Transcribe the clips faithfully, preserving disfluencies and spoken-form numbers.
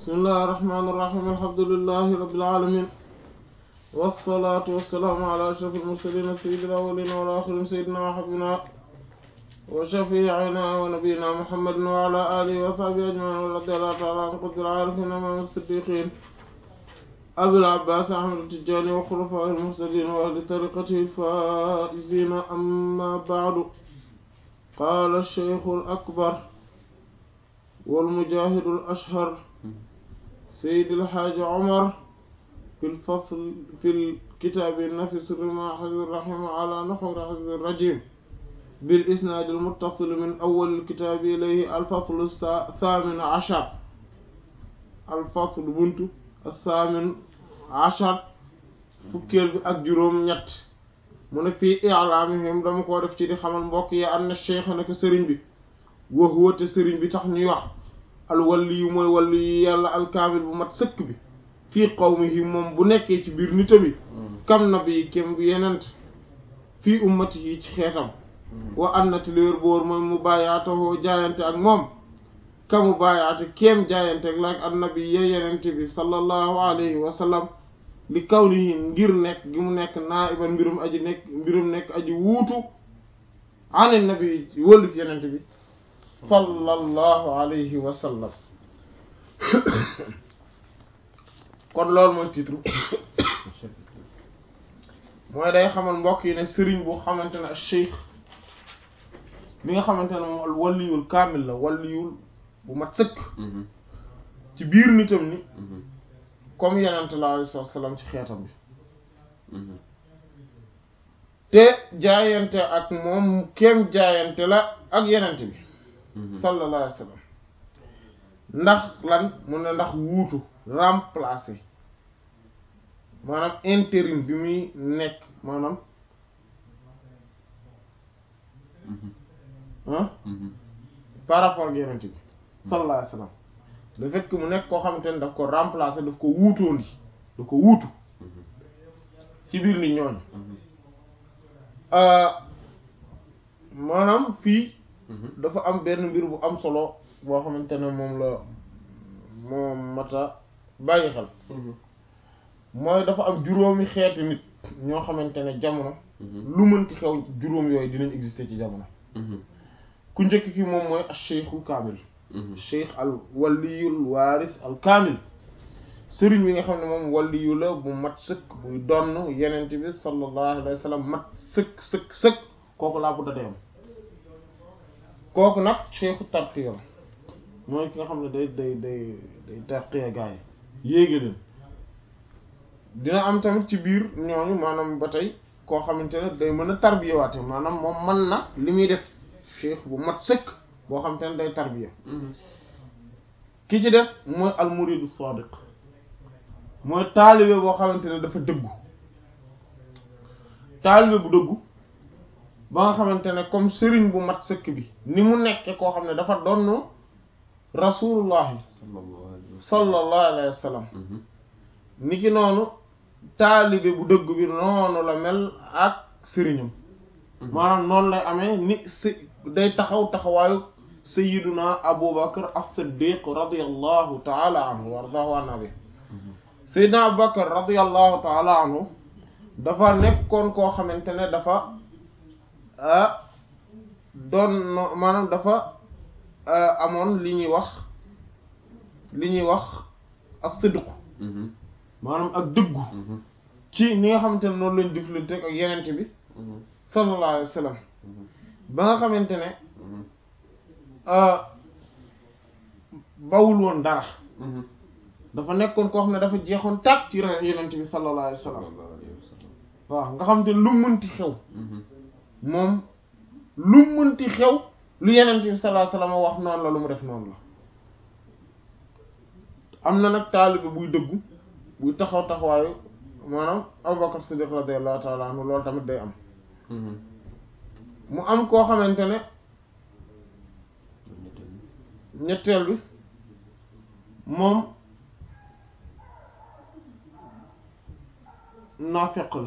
بسم الله الرحمن الرحيم الحمد لله رب العالمين والصلاة والسلام على أشرف المرسلين سيد الأولين والآخرين سيدنا وحبنا وشفيعنا ونبينا محمد وعلى آله وصحبه أجمعين ورضي الله تعالى عن قطب العارفين إمام الصديقين أبي العباس أحمد التجاني وخلفائه المهتدين وأهل طريقته الفائزين. أما بعد، قال الشيخ الأكبر والمجاهد الأشهر سيد الحاج عمر في الفصل في الكتاب النفس رمى حزب الرحيم على نحور حزب الرجيم بالإسناد المتصل من أول الكتاب إليه الفصل الثامن عشر الفصل بنت الثامن عشر فكيل بأجروم نت من في إعلامهم دم كو داف تي دي خمال mbokk yi أن الشيخ نك سيرين بي وهو te sëriñ bi tax ñuy wax al wali yu mooy wali yu yàlla al kaamil bu mat sëkk bi fii qawmihi moom bu nekkee ci biir nita bi kam nabi kem bi yenent fii ummatihi ci xeetam wa annati leer boor mooy mu bàyyaatahoo jaayante ak moom ka mu bàyyaate kem jaayante ak laak annabi ye yenent bi sallallahu alayhi wa sallam li kawnihi ngir nekk gi mu nekk naa iban mbirum aji nekk mbirum nekk aji wuutu ane nabi wëlif yenent bi sallallahu alayhi wa sallam. kon loolu mooy titre mooy day xamal mbokk yi ne sëriñ bu xamante ne cheikh bi nga xamante ne moom al waliyul kaamil la waliyul bu mat sëkk ci biir nitam ni comme yenente la alayhi salaam ci xeetam bi te jaayante ak moom kem jaayante la ak yenente bi sallallahu alayhi wa sallam ndax lan mu ne ndax wuutu remplacer maanaam intérim bi muy nekk maanaam ah par rapport ak yenente bi sallallahu alayhi wa sallam le fait que mu nekk koo xamante ne daf ko remplacer daf ko wuutoondi daf ko wuutu ci biir nit ñooñu maanaam fii dafa am benn mbir bu am solo boo xamante ne moom la moom mata bàyyi xel mooy dafa am juróomi xeeti nit ñoo xamante ne jamono lu mënti xew juróom yooyu dinañ exister ci jamono ku njëkk ki moom mooy ash-shaykhul kaamil cheikh al waliyul waaris al kaamil sëriñ bi nga xam ne moom waliyu la bu mat sëkk buy donn yenent bi sallallahu alayhi wa sallam mat sëkk sëkk sëkk kooku laa bu dadee am kooku nag cheikhu tarqiya la mooy ki nga xam ne day day day day tarqiya gaa yi yéegi leen dina am tamit ci biir ñooñu maanaam ba tey koo xamante ne day mën a tarbiyawaate maanaam moom mën na li muy def cheikh bu mat sëkk boo xamante ne day tarbiya ki ci des mooy al muridu sadiq mooy taalibe boo xamante ne dafa dëggu taalibe bu dëggu ba nga xamante ne comme sëriñ bu mat sëkk bi ni mu nekke koo xam ne dafa donn rasulullahi sallallahu alayhi wa sallam ni ki noonu taalibe bu dëgg bi noonu la mel ak sëriñam maanaam noonu lay amee ni si day taxaw taxawaayu sayyiduna Abu Bakr as-Siddiq radiyallahu ta'ala anhu wa ardaahu an nabi sayyiduna Abu Bakr radiyallahu ta'ala anhu dafa nekkoon koo xamante ne dafa ah doon maanaam dafa amoon li ñuy wax li ñuy wax as-sidq maanaam ak dëggu ci ni nga xamante ne noonu lañ diflante ak yenente bi sallallahu alayhi wa sallam ba nga xamante ne bawul woon dara dafa nekkoon koo xam ne dafa jeexoon tàkk ci yenente bi sallallahu alayhi wa sallam waaw nga xamante ne lu mënti xew moom lu mënti xew lu yenente bi sallallahu alayhi wa sallam wax noonu la lu mu def noonu la am na nag taalibe buy dëggu buy taxaw taxawaayu maanaam Abubakar Siddiq radiyallahu ta'ala anhu loolu tamit day am mu am koo xamante ne ñetteel bi moom naafeq la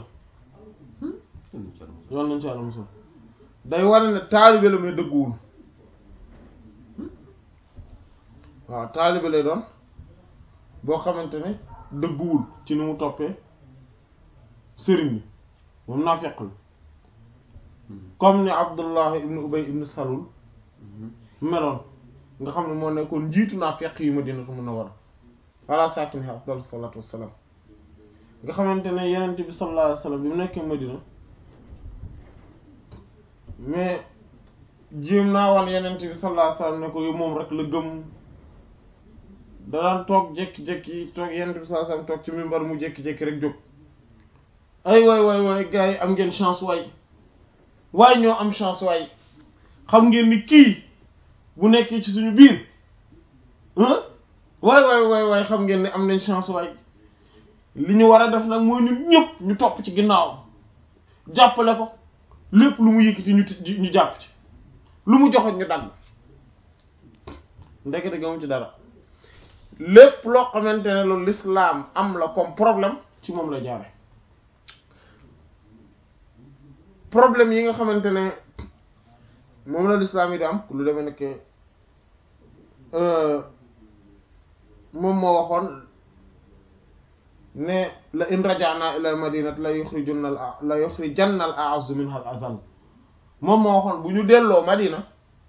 yoon nañ ci Yàlla musal day wane ne taalibe la may dëgguwul waaw taalibe lay doon boo xamante ne dëgguwul ci ni mu toppee sëriñ bi moom naafiq la comme ni Abdullah ibn Ubay ibn Salul meloon nga xam ne moo nekkoon njiitu naafiq yu Madinatu Munawwara ala saakinihaa afdalu salaatu wassalaam nga xamante ne Yonent bi sallallahu alayhi wa sallam bi mu nekkee Madina mais jéem naa wan Yonent bi sallallahu alayhi wa sallam ne ko moom rek la gëm da daan toog jékki-jékki toog Yonent bi sallallahu alayhi wa sallam toog ci minbar mu jékki-jékki rek jóg ay waay waay waay gars yi am ngeen chance waay waaye ñoo am chance waay xam ngeen ni kii bu nekkee ci suñu biir waay waay waay waay xam ngeen ne am nañ chance waay li ñu war a def nag mooy ñun ñëpp ñu topp ci ginnaaw jàppale ko lépp lu mu yëkkati ñu ñu jàpp ci lu mu joxoon ñu dagg ndekete gamu ci dara lépp loo xamante ne loolu l'islam am la comme problème ci moom la jaare problème yi nga xamante ne moom la l'islam yi di am lu demee nekk moom moo waxoon ne la in raja'na ila al madinati la yukhrijunna al la yukhrijanna al a'azzu minha al azal moom moo waxoon bu ñu delloo Madina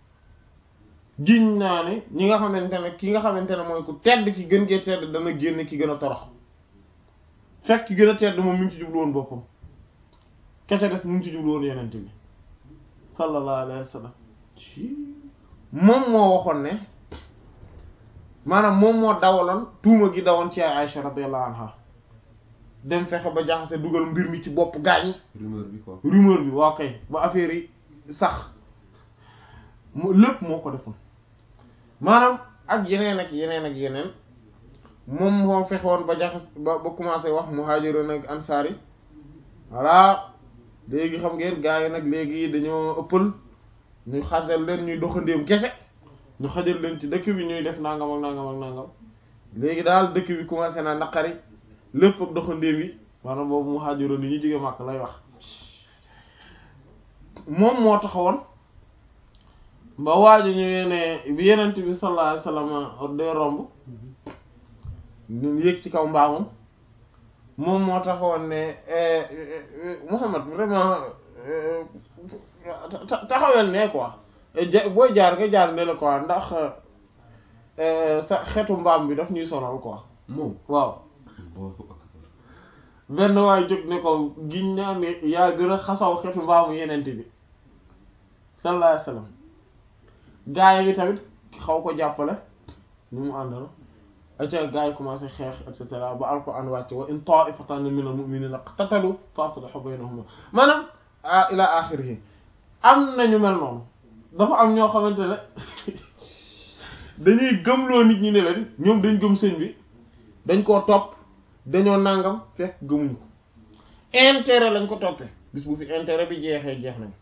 giñ naa ne ñi nga xamante ne ki nga xamante ne mooy ku tedd ki gën gee tedd dana génn ki gën a torox fekk ki gën a tedd moom mi ngi ci jublu woon boppam kece des mu ngi ci jublu woon yenente bi sallallahu alayhi wa sallam moom moo waxoon ne maanaam moom moo dawaloon tuuma gi dawoon ci Aïcha radiyallahu anha dem fexe ba jaxase dugal mbir mi ci bopp gaañi rumeur bi quoi rumeur bi waaw kay ba affaire yi sax mu lépp moo ko defoon maanaam ak yeneen ak yeneen ak yeneen moom moo fexe woon ba jaxas ba ba commencé wax muhaajiroon ak ansaar yi voilà léegi xam ngeen gars yi nag léegi dañoo ëppal ñu xajal leen ñuy doxandéem kese ñu xajal leen ci dëkk bi ñuy def nangam ak nangam ak nangam léegi daal dëkk bi commencé naa naqari lépp ak doxandéem yi maanaam boobu muhaajiroon yi ñu jóge Makka lay wax moom moo taxawoon ba waajo ñëwee ne bi Yonent bi sallallahu alayhi wasallam day romb ñu yéeg ci kaw mbaamam moom moo taxawoon ne Muhammad vraiment taxawel ne quoi booy jaar nga jaar ne la quoi ndax sa xeetu mbaam bi daf ñuy sonal quoi moom waaw benn waay jóg ne ko giñ naa ne yaa gën a xasaw xeetu mbaamu Yonent bi sallallahu alayhi wasallam gaay bi tamit xaw ko jàppale ñu mu àndal aca gaay yi commencé xeex et cetera ba alquran wàcce wa in ta'ifatan minal mu'minina iqtatalu fa aslihu baynahuma maanaam ila axirihi am nañu mel noonu dafa am ñoo xamante ne dañuy gëmloo nit ñi ne leen ñoom dañ gëm sëñ bi dañ koo topp dañoo nàngam fekk gëmuñu ko intérêt lañ ko toppee bis bu fi intérêt bi jeexee jeex nañ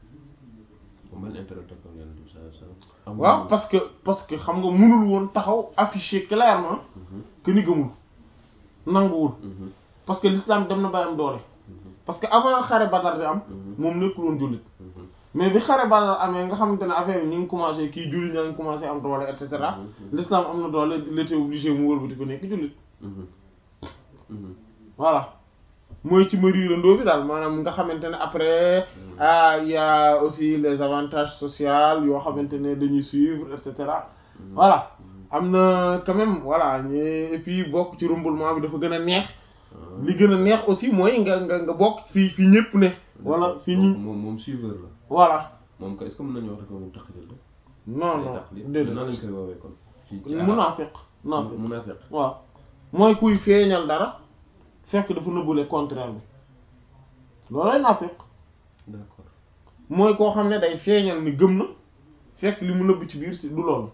waaw parce que parce que xam nga mënul woon taxaw afficher clairement que ni gëmul nanguwul parce que l'islam dem na bay am doole parce que avant xare Badar di am moom nekkul woon jullit mais bi xare Badar amee nga xamante ne affaire yi ñu ngi commencé kii jullit ñaa ngi commencé am doole et cetera l'islam am na doole il était obligé mu wëlbati ko nekk jullit voilà mooy ci mariirandoo bi daal maanaam nga xamante ne après ah il y a aussi les avantages sociaux yoo xamante ne dañuy suivre et cetera voilà am na quand même voilà et puis bokk ci rumbulement bi dafa gën a neex li gën a neex aussi mooy nga nga nga bokk fii fii ñëpp ne wala fii ñi moom moom suiveur la voilà moom ko est-ce que mën nañu wax rek moom taqlid la non non déedéet nan lañ koy woowee kon munaafiq munaafiq munaafiq waaw mooy kuy feeñal dara fekk dafa nëbbule contraire bi loolooy naafiq d'accord mooy koo xam ne day feeñal ni gëm na fekk li mu nëbb ci biir si du loolu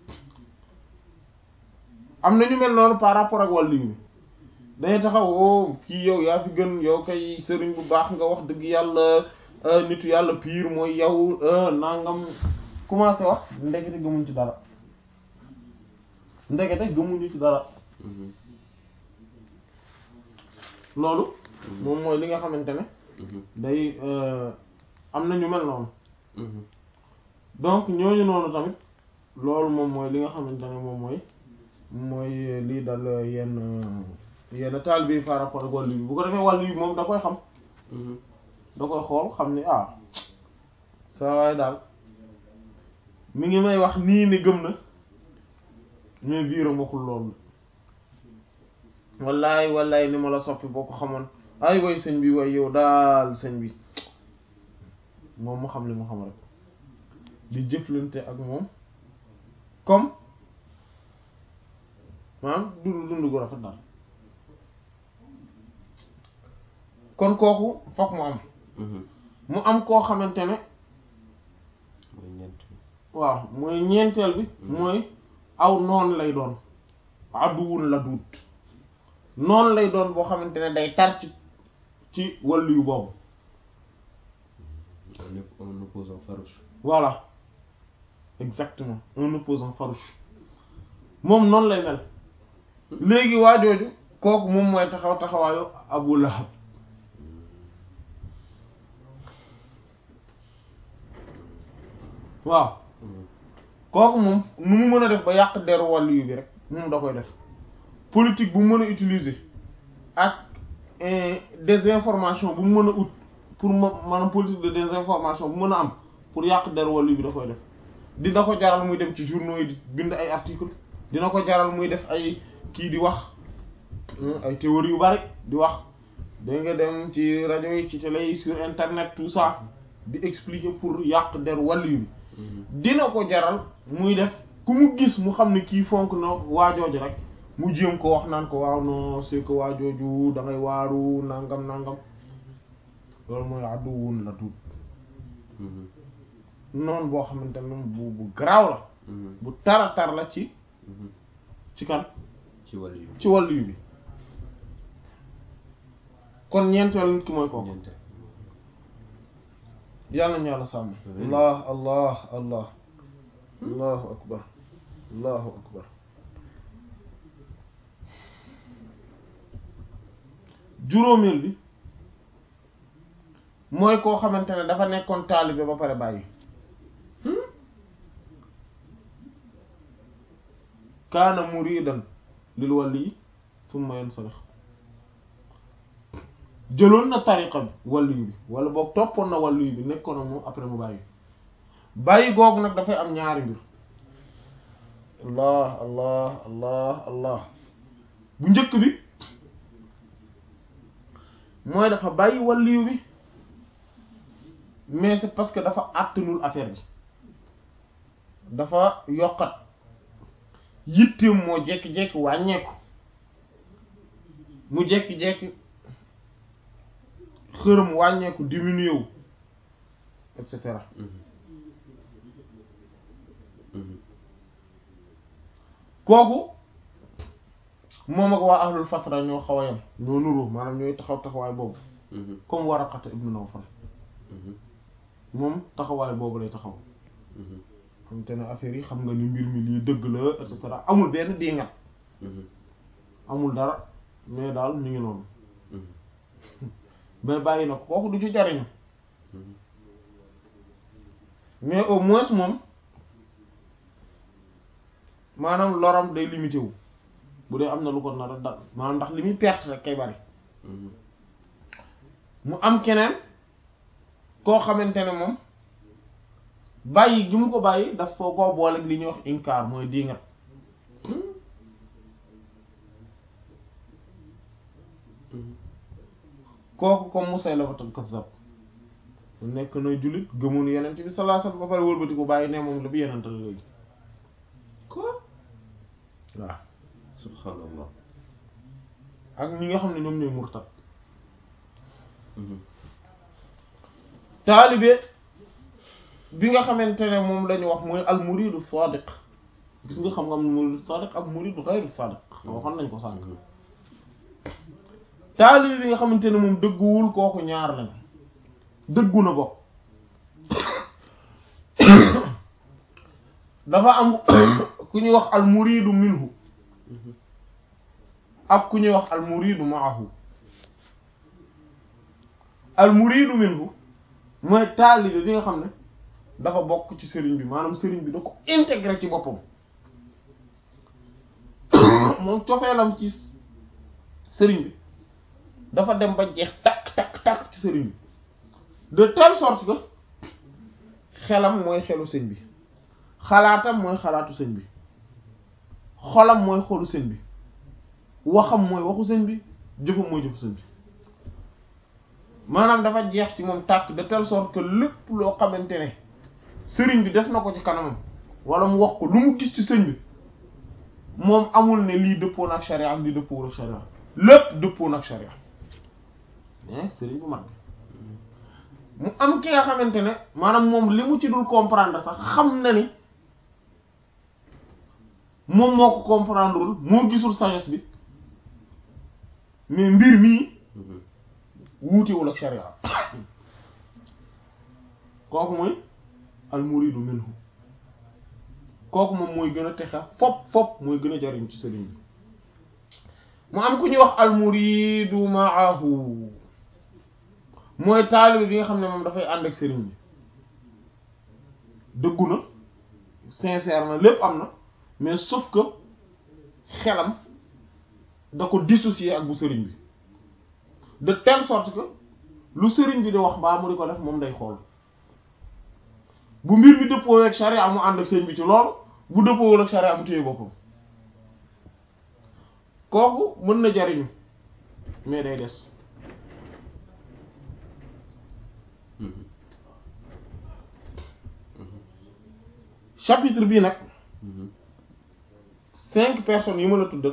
am na ñu mel noonu par rapport ak wàllu bi dañuy taxaw woo fii yow yaa fi gën yow kay sëriñ bu baax nga wax dëgg yàlla nitu yàlla pire mooy yow nangam commencé wax ndekete gëmuñ ci dara ndekete gëmuñu ci dara loolu moom mooy li nga xamante ne day am na ñu mel noonu donc ñooñu noonu tamit loolu moom mooy li nga xamante ne moom mooy mooy lii dal yenn yenn taalibe yi par rapport ak wàllu yi bu ko defee wàllu yi moom da koy xam da koy xool xam ni ah saa waay daal mi ngi may wax nii ne gëm na mais biiram waxul loolu wallaay wallaay ni ma la soppi boo ko xamoon ay way sëñ bi way yow daal sëñ bi moom mu xam li mu xam rek di jëflante ak moom comme maanaam dund dund gu rafet daal kon kooku fokk mu am mu am koo xamante ne mooy ñeent waaw mooy ñeenteel bi mooy aw noon lay doon aduwun la duut noonu lay doon boo xamante ne day tar ci ci wàllu yu boobu un opposant farouche. voilà exactement un opposant farouche moom noonu lay mel léegi waa jooju kooku moom mooy taxaw taxawaayu Abu Lahab waaw kooku moom nu mu mën a def ba yàq deru wàllu yu bi rek moom da koy def politique bu mu mën a utiliser ak désinformation bu mu mën a ut pour ma maanaam politique de désinformation bu mën a am pour yàq deru wàllu bi da koy def dina ko jaral muy dem ci journaux yi di bind ay articles dina ko jaral muy def ay kii di wax ay théories yu bari di wax da nga dem ci rajo yi ci télé yi sur internet tout ça di expliquer pour yàq deru wàllu bi dina ko jaral muy def ku mu gis mu xam ne kii fonk na waajooju rek mu jéem ko wax naan ko waaw non c'est que waajooju da ngay waaru nangam nangam loolu mooy àdduwun la tuut noonu boo xamante ne bu bu garaaw la bu tara tar la ci ci kan ci wàllu yu ci wàllu yu bi kon ñeenteel nit ki mooy kooku ñeent yàlla nañu yàlla sàmm allah allah allah allahu akbar allahu akbar juróomeel bi mooy koo xamante ne dafa nekkoon taalibe ba pare bàyyi kaana muridan lil wali summa yansarix jëloon na tariqa bi waliyu bi wala boog toppoon na waliyu bi nekkoon na moom après mu bàyyi bàyyi googu nag dafay am ñaari mbir allah allah allah allah bu njëkk bi mooy dafa bàyyi waliyu bi mais c'est parce que dafa àttanul affaire bi dafa yokkat yitteem moo jekki-jekki wàññeeku mu jekki-jekki xërëm wàññeeku diminué wu et cetera kooku moom ak waa ahlul fatra ñoo xaw a yam ñoo nuroo maanaam ñooy taxaw taxawaay boobu comme Waraqata ibnu Nawfal moom taxawaay boobu lay taxaw xam te ne affaire yi xam nga ni mbir mi lii dëgg la et cetera amul benn diingat amul dara mais daal mi ngi noonu mais bàyyi na ko kooku du ci jariñu mais au moins moom maanaam loram day limité wu bu dee am na lu ko nar a dal maanaam ndax li muy perte rek kay bari mu am keneen koo xamante ne moom bàyyi gi mu ko bàyyi daf foo koo boole ak li ñuy wax inkaar mooy diingat kooku comme Musaylamatul Kazzab nekk na jullit gëmoon yenent bi sallallahu alayhi wasallam ba pare wëlbati ko bàyyi ne moom la bi yenent la léegi quoi waaw subhanallah ak ñi nga xam ne ñoom ñooy murtad taalibe bi nga xamante ne moom lañu wax mooy al muridu sadiq gis nga xam nga am muridu sadiq ak muridu ghayru sadiq waxoon nañ ko sànq taalibe bi nga xamante ne moom dëgguwul kooku ñaar lañ dëggu na bokk dafa am ku ñuy wax al muridu minhu ak ku ñuy wax al muridu ma'ahu al muridu minhu mooy taalibe bi nga xam ne dafa bokk ci sëriñ bi maanaam sëriñ bi da ko intégré ci boppam moom cofeelam ci sëriñ bi dafa dem ba jeex takk takk takk ci sëriñ bi de telle sorte que xelam mooy xelu sëñ bi xalaatam mooy xalaatu sëñ bi xolam mooy xolu sëñ bi waxam mooy waxu sëñ bi jëfam mooy jëfu sëñ bi maanaam dafa jeex ci moom tàkk de telle sorte que lépp loo xamante ne sëriñ bi def na ko ci kanamam wala mu wax ko lu mu gis ci sëñ bi moom amul ne lii dëppoon ak sharia am lii dëppoon ak sharia lépp dëppoon ak sharia mais sëriñ bu mag mu am ki nga xamante ne maanaam moom li mu ci dul comprendre sax xam na ni moom moo ko comprendreul moo gisul sagesse bi mais mbir mii wuutewul ak sharia kooku mooy al muridu minhu kooku moom mooy gën a texe fop fop mooy gën a jariñ ci sëriñ bi mu am ku ñuy wax al muridu ma'ahu mooy taalibe bi nga xam ne moom dafay ànd ak sëriñ bi dëggu na sincère na lépp am na mais sauf que xelam da ko dissocier ak bu sëriñ bi de telle sorte que lu sëriñ bi di wax baa mu di ko def moom day xool bu mbir bi dëppoo ak sharia mu ànd ak sëriñ bi ci loolu bu dëppoo ak sharia mu téye boppam kooku mën na jariñu mais day des chapitre bii nag cinq personnes yi ma la tuddal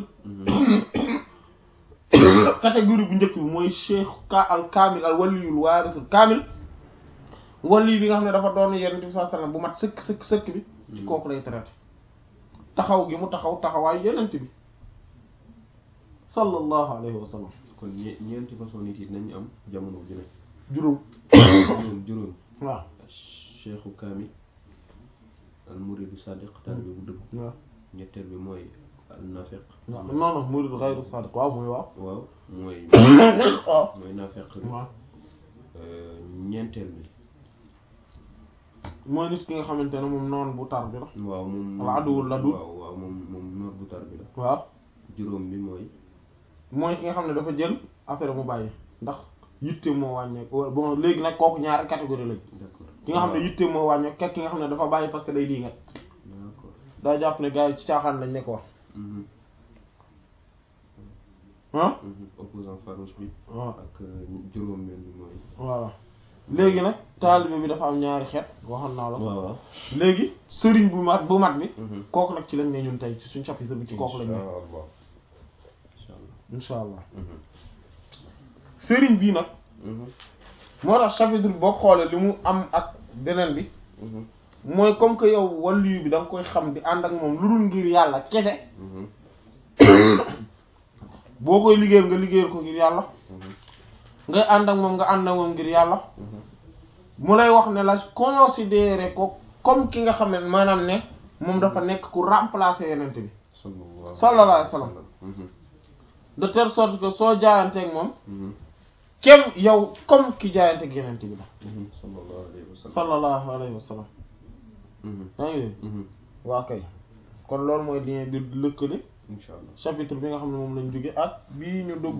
catégorie bu njëkk bi mooy cheikh ka al kaamil al waliyul waarisul kaamil wali bi nga xam ne dafa doon Yonent bi sallallahu alayhi wasallam bu mat sëkk sëkk sëkk bi ci kooku lay traité taxaw gi mu taxaw taxawaayu Yonent bi sallallahu alayhi wa sallam. kon ñe ñeenti façon nit yi nañu am jamono ju ne. juróom. juróom juróom. waaw. cheikhu kaamil al muridu sadiq taalibe bu dëgg. waaw. ñetteel bi mooy al nafiq. non non muridu ghayru sadiq waaw mooy waaw. waaw mooy. waaw mooy nafiq bi. waaw. ñeenteel bi. mooy nit ki nga xamante ne moom noon bu tar bi la. waaw moom. al aduwwul ladud. waaw waaw moom moom noon bu tar bi la. waaw. juróom bi mooy. mooy ki nga xam ne dafa jël affaire mu bàyyi ndax yitte moo wàññeeku bon léegi nag kooku ñaari catégorie lañ. d'accord ki nga xam ne yitte moo wàññeeku kekk ki nga xam ne dafa bàyyi parce que day diingat. d'accord daa jàpp ne gars yi ci caaxaan lañ nekk wax. ah. opposant farouche bi. waaw ak juróom benn bi mooy. voilà léegi nag taalibe bi dafa am ñaari xeet waxoon naa la. waaw waaw. léegi sëriñ bu mat bu mat bi. kooku nag ci lañ ne ñun tey ci suñ chapitre bi ci kooku lañ ne. insha allah sëriñ bii nag moo tax chapitre bi boo xoolee li mu am ak beneen bi mooy comme que yow waliyu bi da nga koy xam di ànd ak moom lu dul ngir yàlla kese boo koy liggéeyal nga liggéeyal ko ngir yàlla ngay ànd ak moom nga ànd ak moom ngir yàlla mu lay wax ne la considérer ko comme ki nga xam ne maanaam ne moom dafa nekk ku remplacer yenente bi sallallahu alayhi wa sallam de telle sorte que soo jaayanteeg moom kem yow comme ki jaayanteeg yenente bi la sallallahu alayhi wa sallam yaa ngi dégg waa kay kon loolu mooy lien bi lëkkale insha allah chapitre bi nga xam ne moom lañ jóge ak bii ñu dugg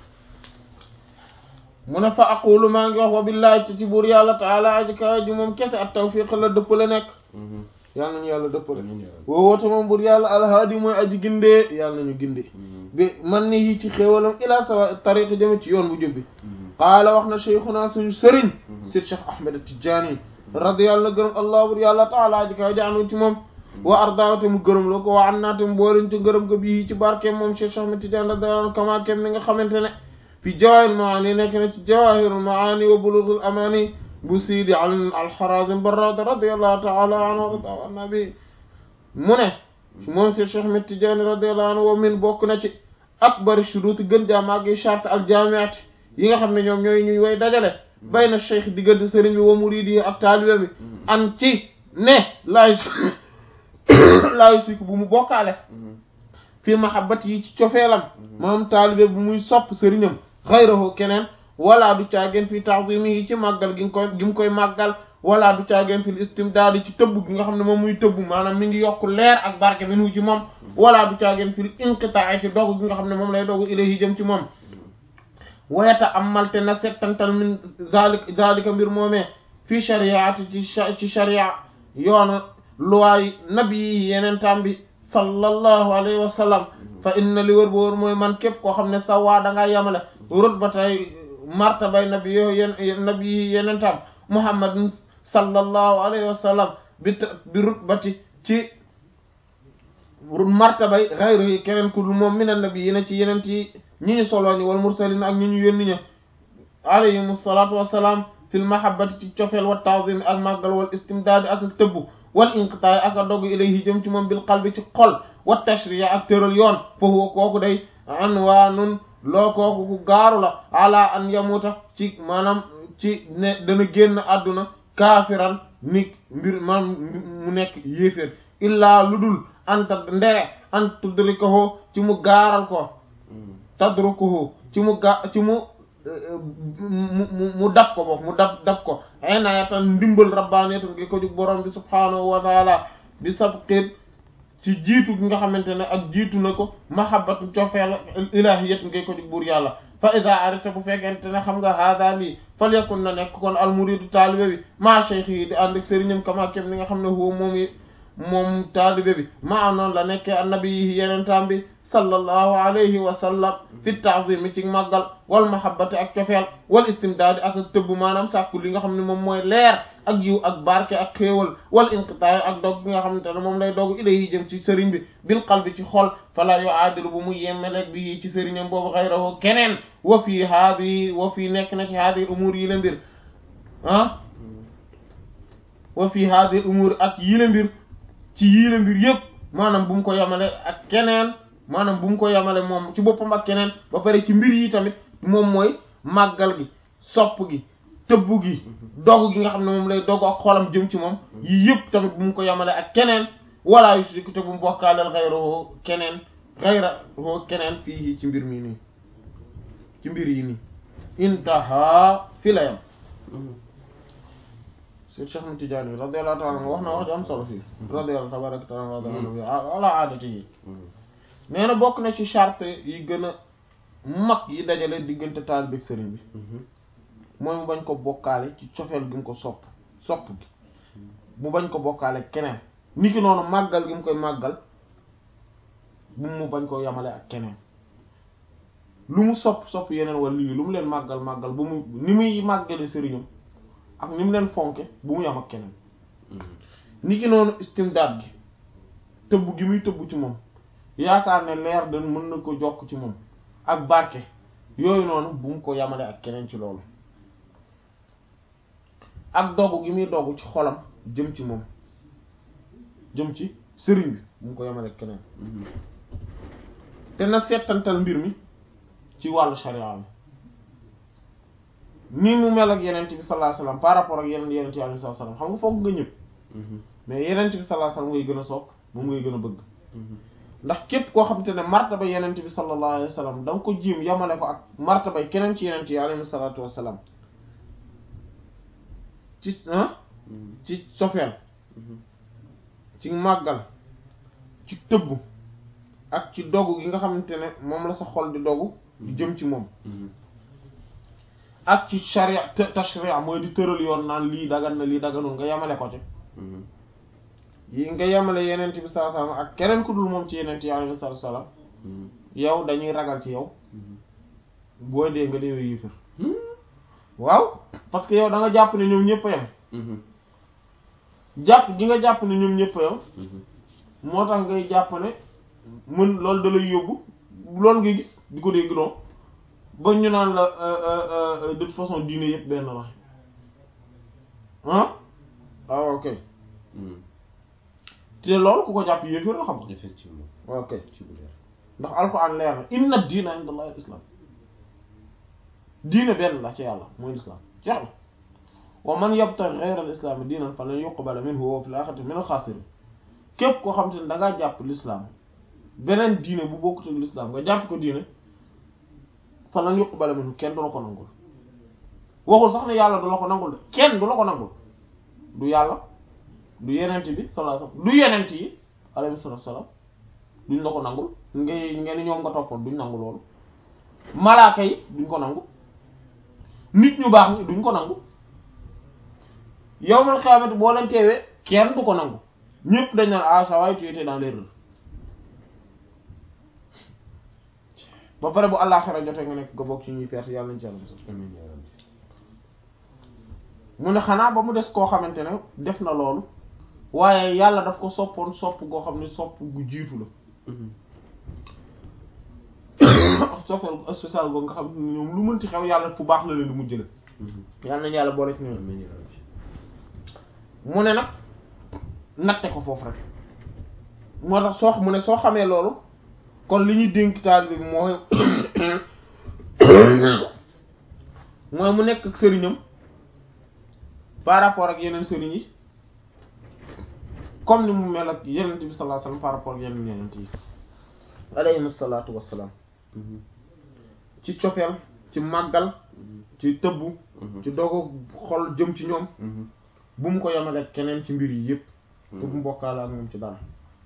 mu ne fa aqulu maa ngi wax wa billahi te ci buur yàlla taala aji kawa ji moom kese ak tawfiq la dëppale nekk yàlla nañu yàlla dëppale woowoote moom buur yàlla alhaadi mooy aji gindee yàlla nañu gindee bi man ni yi ci xéewalam ila sawa tariq jëme ci yoon bu jubbi qaala wax na cheikhuna suñu sëriñ sir cheikh ahmed Tidiane radiyallahu gërëm allah buur yàlla taala aji kawa ji anu ci moom wa ardaawate mu gërëm la ko wa an naate mu booliñ ci gërëm ko bii ci barkeem moom cheikh ahmed Tidiane radiyallahu kama kem ni nga xamante ne fi jawaahirul maani nekk na ci jawaahirul maani wa bulughul amaani bu Sidi Ali al-Harazim Barrada radiyallahu ta'ala anhu wa annabi mu ne moom si Cheikh Ahmed Tidiane radiyallahu anhu wa min bokk na ci akbar shuruut gën jaamaagi charte al-jaami'at yi nga xam ne ñoom ñooy ñuy way dajale bayna cheikh diggante sëriñ bi wa muridi yi ak taalibe bi an ci ne laay laayu sik bu mu bokkaale fi mahabbat yi ci cofeelam moom taalibe bu muy sopp sëriñam xayrahu keneen wala du caageen fii ta'zimi yi ci màggal gi nga koy gi mu koy màggal wala du caageen fil istimdaadi ci tëbb gi nga xam ne moom muy tëbb maanaam mi ngi yokk leer ak barke minhu ci moom wala du caageen fil inqita'i ci dogu gi nga xam ne moom lay dogu ilayhi jëm ci moom wayata amal te na settantal min zalik zalika mbir moomee fii shariati ci ci sharia yoonu luwaay nabi yi yeneen tam bi sallallahu alayhi wa sallam fa inna li wër ba wër mooy man képp koo xam ne sa waa da ngaa yamale rutbatay martabay nabi yo yen nabi yi yeneen tam muhammadin sallallahu alayhi wa sallam bi bi rutbati ci martabay xayru yi keneen ku dul moom min nabi yi na ci yeneen yi ñi ñu soloo ñi wal mursalin ak ñi ñu yónni ña alayhim salaatu wassalaam fil mahabbati ci cofeel wa ta'zim ak màggal wal istimdaadi ak ak tëbbu wal inqitaay ak a dogg ilayhi jëm ci moom bil qalbi ci xol wa tashriya ak tëral yoon fa huwa kooku day anwaanun loo kooku ku gaaru la ala an yamuta ci maanaam ci ne dana génn àdduna kaafiran ni mbir maanaam mu nekk yéeféer illaa lu dul anta ndere an tudrikahu ci mu gaaral ko tadrukuhu ci mu ga ci mu mu mu dab ko boog mu dab dab ko ay naayatan ndimbal rabbaaniyatan gi ko jug borom bi subhaanahu wa taala bi sabqin ci jiitu gi nga xamante ne ak jiitu na ko mahabbatu cofeel ilahiyatan gi ko jug buur yàlla fa iza arita bu fekkente ne xam nga hada lii fal yakun na nekk kon al muridu taalibe bi ma cheikh yi di ànd ak sëriñam kama kem ni nga xam ne huwa moom yi moom taalibe bi maa noonu la nekkee annabi yi yeneen tam bi sallallahu alayhi wa sallam fi ta'zim ci màggal wal mahabbati ak cofeel wal istimdaadi ak ak tëbb maanaam sàkku li nga xam ne moom mooy leer ak yiw ak barke ak xéewal wal inqitaay ak dog bi nga xamante ne moom lay dog ilayhi jëm ci sëriñ bi bil qalbi ci xol fala yu'adilu bu mu yemmeleeg bi ci sëriñam boobu xayrahu keneen wa fii haadi wa fii nekk na ci haadi umuur yi la mbir ah wa fii haadi umuur ak yi la mbir ci yii la mbir yëpp maanaam bu mu ko yemale ak keneen maanaam bu mu ko yemale moom ci boppam ak keneen ba pare ci mbir yi tamit moom mooy màggal gi sopp gi tëbb gi dogg gi nga xam ne moom lay dogg ak xolam jëm ci moom yii yëpp tamit bu mu ko yemale ak keneen wala yushriku te bu mu bokkaaleel ghayruhu keneen ghayruhu keneen fii ci mbir mi nii ci mbir yi nii intaha fi la yam Seyd Cheikh Ahmad Tidiane radiyallahu ta'ala anhu wax na wax ju am solo fii radiyallahu tabaraka ta'ala radiyallahu ala aadati yi nee na bokk na ci charte yi gën a mag yi dajale diggante taalibe ak sëriñ bi mooy mu bañ ko bokkaale ci cofeel gi mu ko sopp sopp gi mu bañ ko bokkaale keneen niki noonu màggal gi mu koy màggal bu mu bañ ko yamale ak keneen lu mu sopp sopp yeneen wala lii lu mu leen màggal màggal bu mu ni muy màggale sëriñam ak ni mu leen fonke bu mu yam ak keneen niki noonu istimdaad gi tëbb gi muy tëbb ci moom yaakaar ne leer dan mën na ko jokk ci moom ak barke yooyu noonu bu mu ko yamale ak keneen ci loolu ak dogu gi muy dogu ci xolam jëm ci moom jëm ci sëriñ bi bu mu ko yamale ak keneen te na seetantal mbir mi ci wàllu sharia bi ni mu mel ak yeneen bi sallallahu alayhi wasallam par rapport ak yeneen yeneen yi alayhi wasallam xam nga foog nga ñëpp mais yeneen bi sallallahu alayhi wasallam ngay gën a sopp moom ngay gën a bëgg ndax képp koo xamante ne martaba yeneen bi sallallahu alayhi wasallam da nga ko jiim yamale ko ak martaba keneen ci yeneen yi alayhi salatu wasallam ci ci sofeel ci màggal ci tëbb ak ci dogu gi nga xamante ne moom la sa xol di dogu di jëm ci moom ak ci sharia tashri'a mooy di tëral yoon naan lii dagan na lii daganul nga yamale ko ci yi nga yamale yeneen bi sallallahu alayhi wasallam ak keneen ku dul moom ci yeneen yi alayhi wasallam yow dañuy ragal ci yow booy dee nga deewee yéefar waaw parce que yow da nga jàpp ne ñoom ñëpp a yam jàpp gi nga jàpp ne ñoom ñëpp a yam moo tax ngay jàpp ne mën loolu da lay yóbbu loolu ngay gis di ko dégg noonu ba ñu naan la de toute façon diine yëpp benn la ah ah ok te loolu ku ko jàpp yéefar la xam effectivement ok ndax alxuraan leer na inna diina inda allahi al-islam diine benn la ci yàlla mooy l'islam jeex na wa man yabtaghi ghayra al-islam diinan falan yuqbala minhu wa huwa fil akhirati min al-khasirin képp koo xam te ne da ngaa jàpp l'islam beneen diine bu bokkut ak l'islam nga jàpp ko diine falan yuqbala minhu kenn du la ko nangul waxul sax ne yàlla du la ko nangul de kenn du la ko nangul du yàlla du yenent bi sallallahu alayhi wasallam du yenent yi alayhi salaatu wasallam duñ la ko nangul ngay ngeen ñoom nga toppoon duñ nangu loolu malaaka yi duñ ko nangu nit ñu baax ñi duñ ko nangu yawmal qiyaamati boo leen teewee kenn du ko nangu ñépp dañ naan ah ça va tu étais dans l'erreur ba pare bu àllaaxira jotee nga nekk nga bokk ci ñuy perte yàlla nañ ci yàlla mu ne xanaa ba mu des koo xamante ne def na loolu waaye yàlla daf ko soppoon sopp goo xam ne sopp gu jiitu la soppal spécial goo nga xam ne ñoom lu mën ci xew yàlla fu baax la leen di mujjale yàlla nañ yàlla boole ci ñoom mu ne nag natte ko foofu rek moo tax soo mu ne soo xamee loolu kon li ñuy dénk taalibe bi mooy mooy mu nekk ak sëriñam par rapport ak yeneen sëriñ yi comme ni mu mel ak yenent bi sallallahu alayhi wasallam par rapport ak yeneen yenent yi alayhim salaatu wassalaam ci cofeel ci màggal ci tëbbu ci dogo xol jëm ci ñoom bu mu ko yemale ak keneen ci mbir yi yépp te bu mbokkaale ak moom ci dara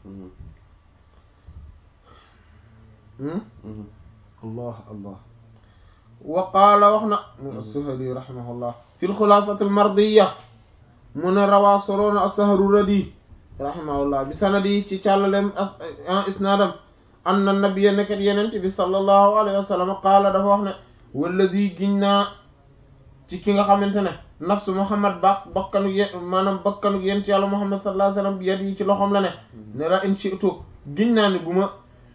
allah allah wa qaala wax na mu as-Suhali rahimahullah fi al-khulaasati al-mardiyya mu ne rawaa soloona as-Sahruradi rahimahullah bi sanadi ci càllalem isnaadam anna nabiyya nekkat yenent bi sallallahu alayhi wa sallam qaala dafa wax ne walladi giñ naa ci ki nga xamante ne nafsu Muhammad ba bakkanu ye maanaam bakkanu yent yàlla Muhammad sallallahu alayhi wa sallam bi yad yi ci loxoom la ne ne la in shi'tu giñ naa ni bu ma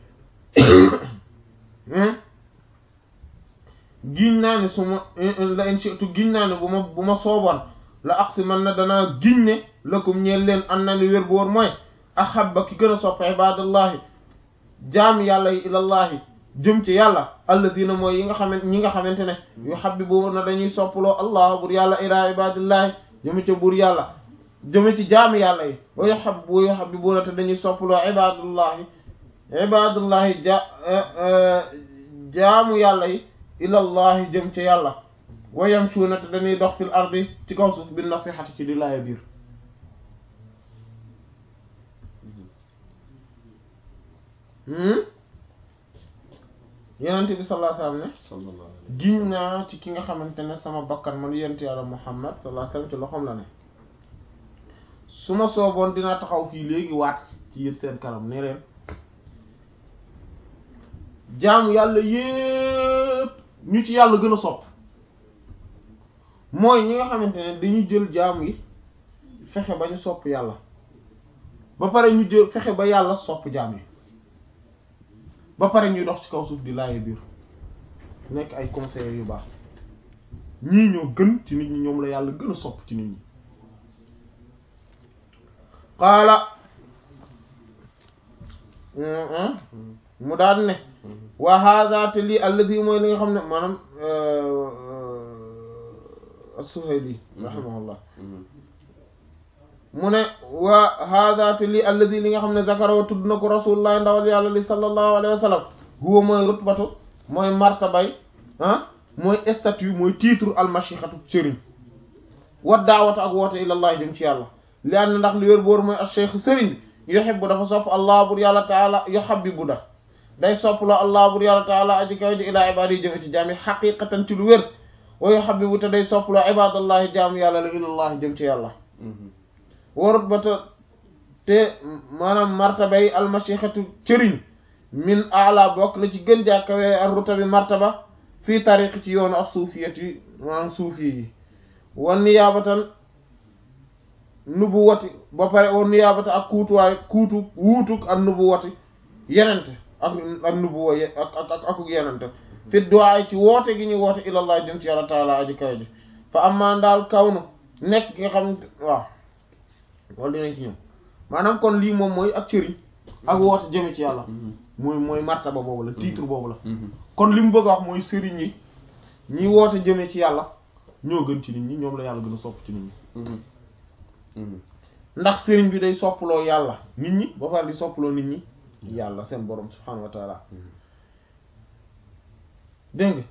giñ naa ne su ma la in shi'tu giñ naa ne bu ma bu ma sooboon la aqsi man na danaa giñ ne lakum ñeel leen an na ni wér bu wóor mooy ahabba ki gën a sopp ibadallahi jaam yàlla yi ilallahi jëm ci yàlla alladina mooy yi nga xamante ñi nga xamante ne yuhabbibu na dañuy soppaloo allah bur yàlla ila ibadillahi jëm ci bur yàlla jëm ci jaam yàlla yi wa yuhabbu yuhabbibuna te dañuy soppaloo ibadullahi ibadullahi ja jaamu yàlla yi ilallahi jëm ci yàlla wa yamshuna te dañuy dox fil ardi ci kaw suuf bi nasihati ci di laaya biir yenente bi sallallahu alayhi wasallam ne giñ naa ci ki nga xamante ne sama bakkan man yent yàlla Muhammad sallallahu alayhi wasallam ci loxoom la ne su ma sooboon dinaa taxaw fii léegi waat ci yéen seen kanam ne leen jaamu yàlla yépp ñu ci yàlla gën a sopp mooy ñi nga xamante ne dañuy jël jaamu yi fexe ba ñu sopp yàlla ba pare ñu jël fexe ba yàlla sopp jaam yi ba pare ñuy dox ci kaw suuf di laaye biir nekk ay conseillers yu baax ñii ñoo gën ci nit ñi ñoom la yàlla gën a sopp ci nit ñi qaala mu daan ne wa hadha te lii alladhi mooy li nga xam ne maanaam as-Suhayli rahimahullah mu ne wa hadha te lii alladhi li nga xam ne zakara tudd na ko rasulullah ndawal yàlla li sallallahu alayhi wa sallam huwa mooy rutbatu mooy martabay ah mooy statut mooy titre almashixatu sëriñ wa daawatu ak woote ilallah jëm ci yàlla li ànd ndax li wér boor mooy ak cheikh sëriñ bi yuhibbu dafa sopp allah bur yàlla taala yuhabbibu da day sopp la allah bur yàlla taala aji kaw ji ilaa ibaad yi jëm ci jaam yi xaqiqatan ci lu wér wa yuhabbibu te day sopp la ibadallahi jaamu yàlla la ilallah jëm ci yàlla warut ba te te maanaam martabay almashixatu cëriñ min ala bokk la ci gën jàkkawee ak rutabi martaba fii tariq ci yoonu ak suufiyat yi maanaam suufi yi wan niyaabatan nubuwati ba pare wan niyaabata ak kuutuwaay kuutu wuutuk ak nubuwati yenente ak ak nubuwa ak ak akuk yenente fi duwaay ci woote gi ñu woote ilallah jëm ci yàlla taala aji kaw ji fa amma ndaal kawnu nekk ki nga xam waaw loolu dinañ ci ñëw maanaam kon lii moom mooy ak cëriñ ak woote jëme ci yàlla mooy mooy martaba boobu la titre boobu la kon li mu bëgg a wax mooy sëriñ yi ñi woote jëme ci yàlla ñoo gën ci nit ñi ñoom la yàlla gën a sopp ci nit ñi ndax sëriñ bi day soppaloo yàlla nit ñi ba pare di soppaloo nit ñi yàlla seen borom subhaanahu wa taala dégg nga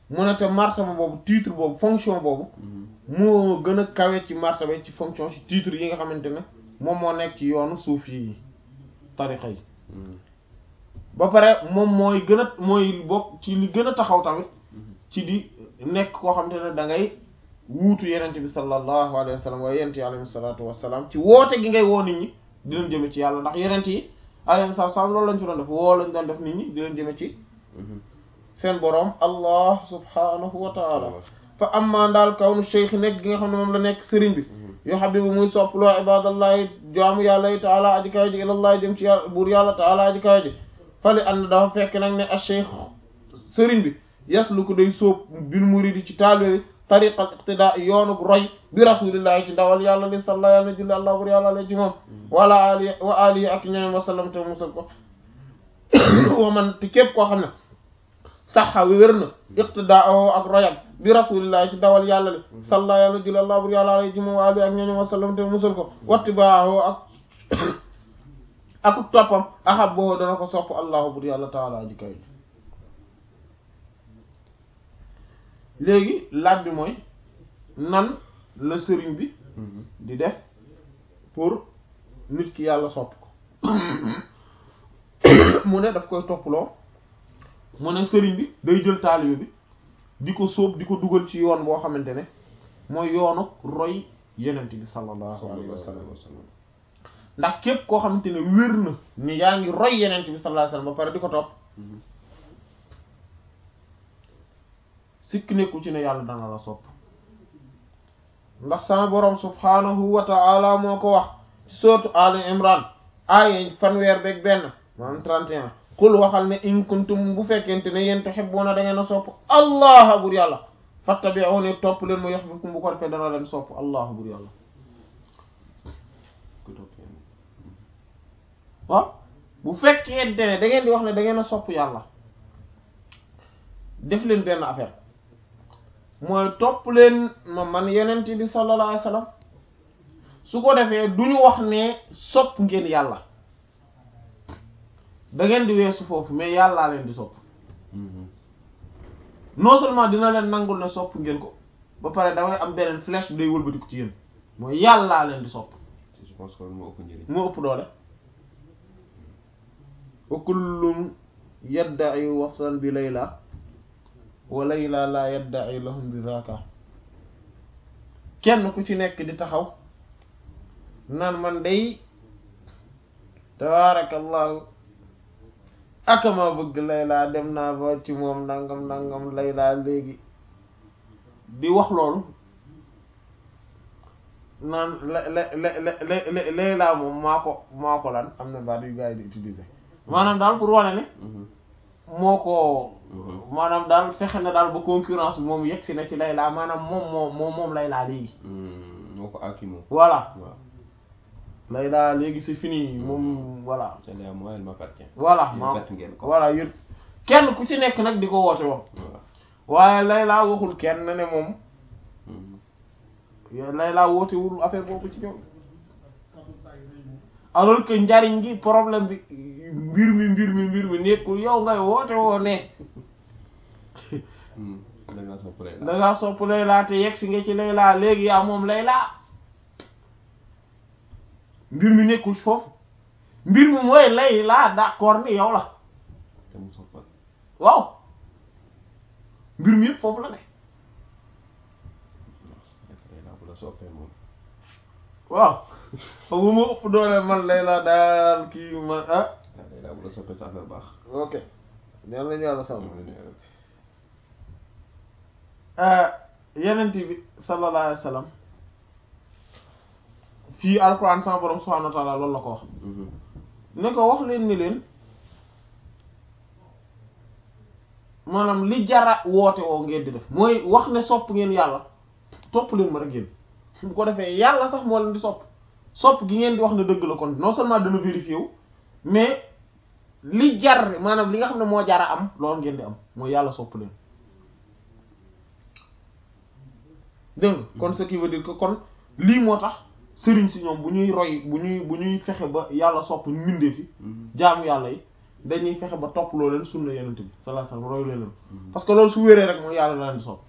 mu ne te martaba boobu titre boobu fonction boobu moo gën a kawe ci martaba ci fonction ci titre yi nga xamante ne moom moo nekk ci yoonu suufi yi tariqa yi ba pare moom mooy gën a mooy bokk ci li gën a taxaw tamit ci di nekk koo xamante ne da ngay wuutu yenente bi sallallahu alayhi wa sallam wala yenente yi alayhi salatu wassalam ci woote gi ngay woo nit ñi di leen jëme ci yàlla ndax yenente yi alayhi salatu wassalam loolu lañ fi doon def woo lañ doon def nit ñi di leen jëme ci seen boroom allah subhanahu wa taala fa amma ndaal kawnu cheikh nekk gi nga xam ne moom la nekk sëriñ bi yoo habibu muy sopp loo ibadallahi jaamu yàlla yi taala aji kawe ji ilallahi jëm ci yàlla buur yàlla taala aji kawe ji fali ànd dafa fekk nag ne a cheikh sëriñ bi yaslu ko day sóob bil muridi ci taalibe tariqal iqtidaa yoonuk roy bi rasulillahi ci ndawal yàlla li salla yàlla julli allah buur yàlla la ci moom wala ali wa alihi ak ñoom wasallam te musal ko wa man te képp koo xam ne saxa wi wér na iqtidaa ak royam bi rasulillahi ci ndawal yàlla li salla yàlla julli allah buur yàlla la ci moom wa alihi ak ñoom wasallam te musal ko wattibaahu ak akuk toppam axab boo dana ko sopp allahu buur yàlla taala ji kaw léegi laaj bi mooy nan la sëriñ bi di def pour nit ki yàlla sopp ko mu ne daf koy topploo mu ne sëriñ bi day jël taalibe bi di ko sóob di ko dugal ci yoon boo xamante ne mooy yoonu roy yenent bi sallallahu alayhi wa sallam ndax képp koo xamante ne wér na ni yaa ngi roy yenent bi sallallahu alayhi wa sallam ba pare di ko topp sikk nekku ci ne yàlla dana la sopp ndax sama boroom subhanahu wa ta'ala moo ko wax ci sourate Ali Imran aaya fanweer beeg benn maanaam trente et un qul waxal ne in kuntum bu fekkente ne yéen tuhibbuna da ngeen a sopp allah bur yàlla fattabi'uni topp leen mu yuhibbukum bu ko defee dana leen sopp allah bur yàlla waaw bu fekkente ne da ngeen di wax ne da ngeen a sopp yàlla def leen benn affaire mooy topp leen ma man yenent bi sallallahu alayhi wasallam su ko defee du ñu wax ne sopp ngeen yàlla da ngeen di weesu foofu mais yàllaa leen di sopp non seulement dina leen nangul ne sopp ngeen ko ba pare dangay am beneen flèche bi day wëlbatiku ci yéen mooy yàllaa leen di sopp je pense que moo ëpp njëriñ moo ëpp doole wa kullum yadda'i waslan bi layla wa layla la yadda'i lahum bi dhaka kenn ku ci nekk di taxaw naan man day tabarakallahu akama bëgg layla dem naa ba ci moom nangam nangam layla léegi di wax loolu naan la la la la layla moom maa ko maa ko lan am na baat yu gars yi di utiliser maanaam daal pour wane ne moo ko maanaam daal fexe na daal ba concurrence bi moom yegg si na ci layla maanaam moom moo moom moom layla léegi moo ko aki moom voilà layla léegi c'est fini moom voilà c'est là moi elle m'appartient voilà ma voilà yéen kenn ku ci nekk nag di ko woote wax waaye layla waxul kenn ne moom layla wootewul affaire boobu ci ñoom alors que njariñ gi problème bi mbir mi mbir mi mbir mi nekkul yow ngay woote woo ne dangaa sopp layla dangaa sopp layla te yegg si nga ci layla léegi yaa moom layla mbir mi nekkul foofu mbir mi mooy layla d'accord ni yow la te mu soppal waaw mbir mi yëpp foofu la ne layla bu la soppee moom waaw xam nga ma ëpp doole man layla daal kii ma ah layla bu la soppee sa affaire baax ok ñaan lañu yàlla sàmm yenent bi sallallahu alayhi wa sallam fii alquran sama borom subhanahu wa ta'ala loolu la ko wax ne ko wax leen ni leen maanaam li jara woote woo ngeen di def mooy wax ne sopp ngeen yàlla topp leen ma rek yéen bu ko defee yàlla sax moo leen di sopp sopp gi ngeen di wax ne dëgg la kon non seulement dana vérifier wu mais li jar maanaam li nga xam ne moo jara am loolu ngeen di am mooy yàlla sopp leen dégg nga kon ce qui veut dire que kon lii moo tax sëriñ si ñoom bu ñuy roy bu ñuy bu ñuy fexe ba yàlla sopp mbindee fi jaamu yàlla yi dañuy fexe ba topp loo leen sunna yenent bi sallallahu alayhi wasallam royu leen parce que loolu su wéree rek mooy yàlla la leen di sopp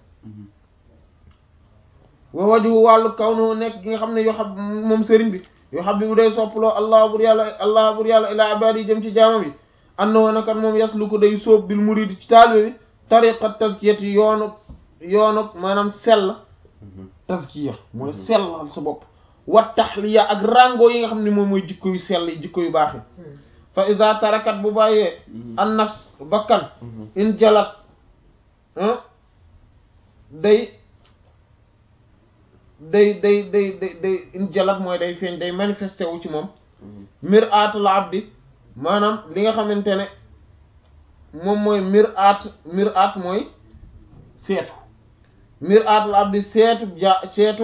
wa wajhu wàllu kaw no nekk gi nga xam ne yoo xam moom sëriñ bi yoo xam bi bu day soppaloo allah bur yàlla allah bur yàlla ilaa ibadi yi jëm ci jaamam yi and na woon akat moom yaslu ko day sóob bil muridi ci taalibe bi tariqat tazkiyati yoonu yoonu maanaam sell tazkiya mooy sellal sa bopp wa tahliya ak rango yi nga xam ne moom mooy jikko yu sell yi jikko yu baax yi fa iza tarakat bu bàyyee an nafs bakkan in jalat day day day day day day in jalat mooy day feeñ day manifesté wu ci moom mir'atul abdi maanaam li nga xamante ne moom mooy mir'at mir'at mooy seetu mir'atul abdi seetu ja seetu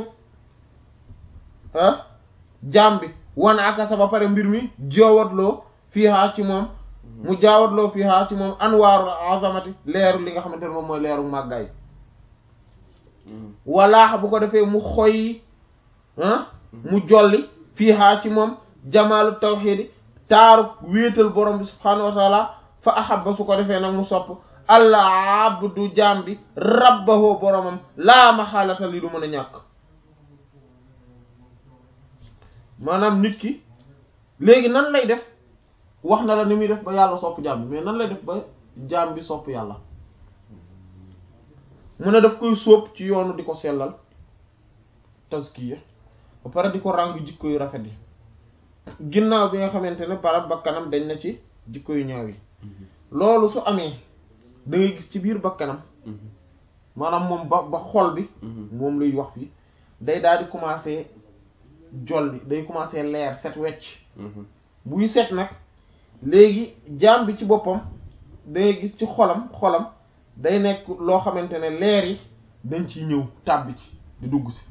ah jaam bi wan akasa ba pare mbir mi jaawatloo fiihaa ci moom mu jaawatloo fiihaa ci moom anwaaru azamati leeru li nga xamante ne moom mooy leeru màggaay walaax bu ko defee mu xoy ah mu jolli fiihaa ci moom jamaalu tawxiidi taaru wéetal borom bi subhaanahu wa taala fa ahabba su ko defee nag mu sopp allah abdu jaam bi rabbahu boromam laa maxaalata li du mën a ñàkk maanaam nit ki léegi nan lay def wax na la ni muy def ba yàlla sopp jaam bi mais nan lay def ba jaam bi sopp yàlla mu ne daf koy sóob ci yoonu di ko sellal taskiya ba pare di ko ràng jikko yu rafet yi ginnaaw bi nga xamante ne par bakkanam dañ na ci jikko yu ñaaw yi loolu su amee da ngay gis ci biir bakkanam maanaam moom ba ba xol bi moom luy wax fii day daal di commencer jolli day commencer leer set wecc buy set nag léegi jaam bi ci boppam da ngay gis ci xolam xolam day nekk loo xamante ne leer yi dañ ciy ñëw tàbbi ci di dugg si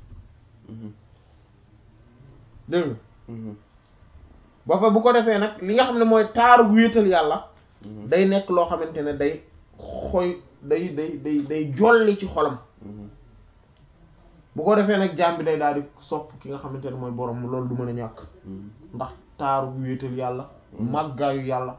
dégg nga ba fa bu ko defee nag li nga xam ne mooy taaru wéetal yàlla day nekk loo xamante ne day xoy day day day day jolli ci xolam bu ko defee nag jaam bi day daal di sopp ki nga xamante ne mooy borom loolu du mën a ñàkk ndax taaru wéetal yàlla màggaayu yàlla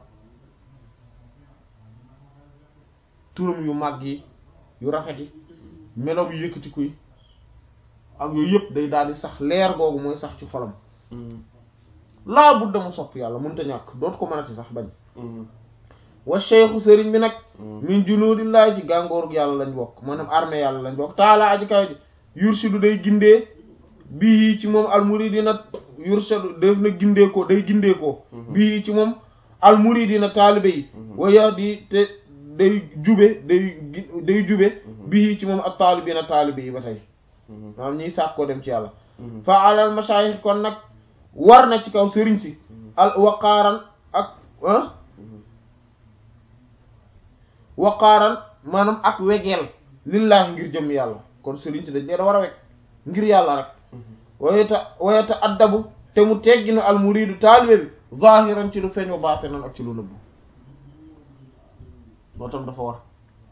turam yu màgg yi yu rafet yi meloom yu yëkkatiku yi ak yooyu yëpp day daal di sax leer googu mooy sax ci xolam laa budda mu sopp yàlla mënta ñàkk dootu ko mënati sax bañ wa cheikhu sëriñ bi nag min junuudillaahi ci gàngoorug yàlla lañ bokk maanaam armée yàlla lañ bokk taala aji kaw ji yurshidu day gindee bii ci moom almuridina yurshidu def na gindee ko day gindee ko bii ci moom almuridina taalibe yi wa yahdi te day jube day day jube bii ci moom ak taalibina taalibe yi ba tey maanaam ñiy sàkk koo dem ci yàlla fa alal mashayikh kon nag war na ci kaw sëriñ si al waqaaran ak ah waqaaran maanaam ak wegeel lillaahi ngir jëm yàlla kon sëriñ si dañ leen war a weg ngir yàlla rek wayeta wayeta addabu te mu tegginu al muridu taalibe bi zahiran ci lu feeñ wa baatinan ak ci lu nëbbu loo tam dafa war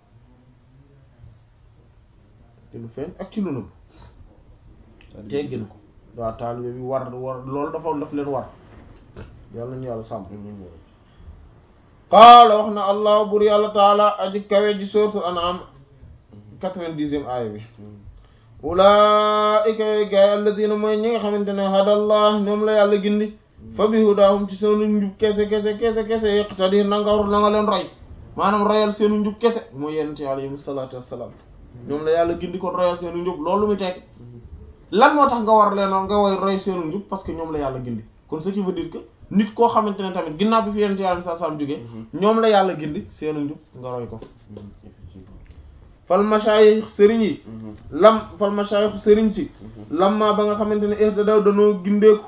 ci lu feeñ ak ci lu nëbbu tegginu ko waaw taalibe bi war war loolu dafa daf leen war yàlla ñu yàlla sàmm qaala wax na allah bur yàlla taala aji kawe ji suratul an'am quatre-vingt-dixième aaya bi ulaa'ika yooyu gaay alladina mooy ñi nga xamante ne hadallah ñoom la yàlla gindi fa bi hudaahum ci seenu njub kese kese kese kese iqtadi na nga na nga leen roy maanaam royal seenu njub kese mooy yonent yi alayhim salaatu wassalaam ñoom la yàlla gindi kon royal seenu njub loolu muy tekk lan moo tax nga war leen nga way roy seenu njub parce que ñoom la yàlla gindi kon ce qui veut dire que nit koo xamante ne tamit ginnaaw bi fi yonent yi alayhim salaam jógee ñoom la yàlla gindi seenu njub nga roy ko fal mashayikh sëriñ yi lam fal mashayikh sëriñ si lamma ba nga xamante ne ihtadaw danoo gindeeku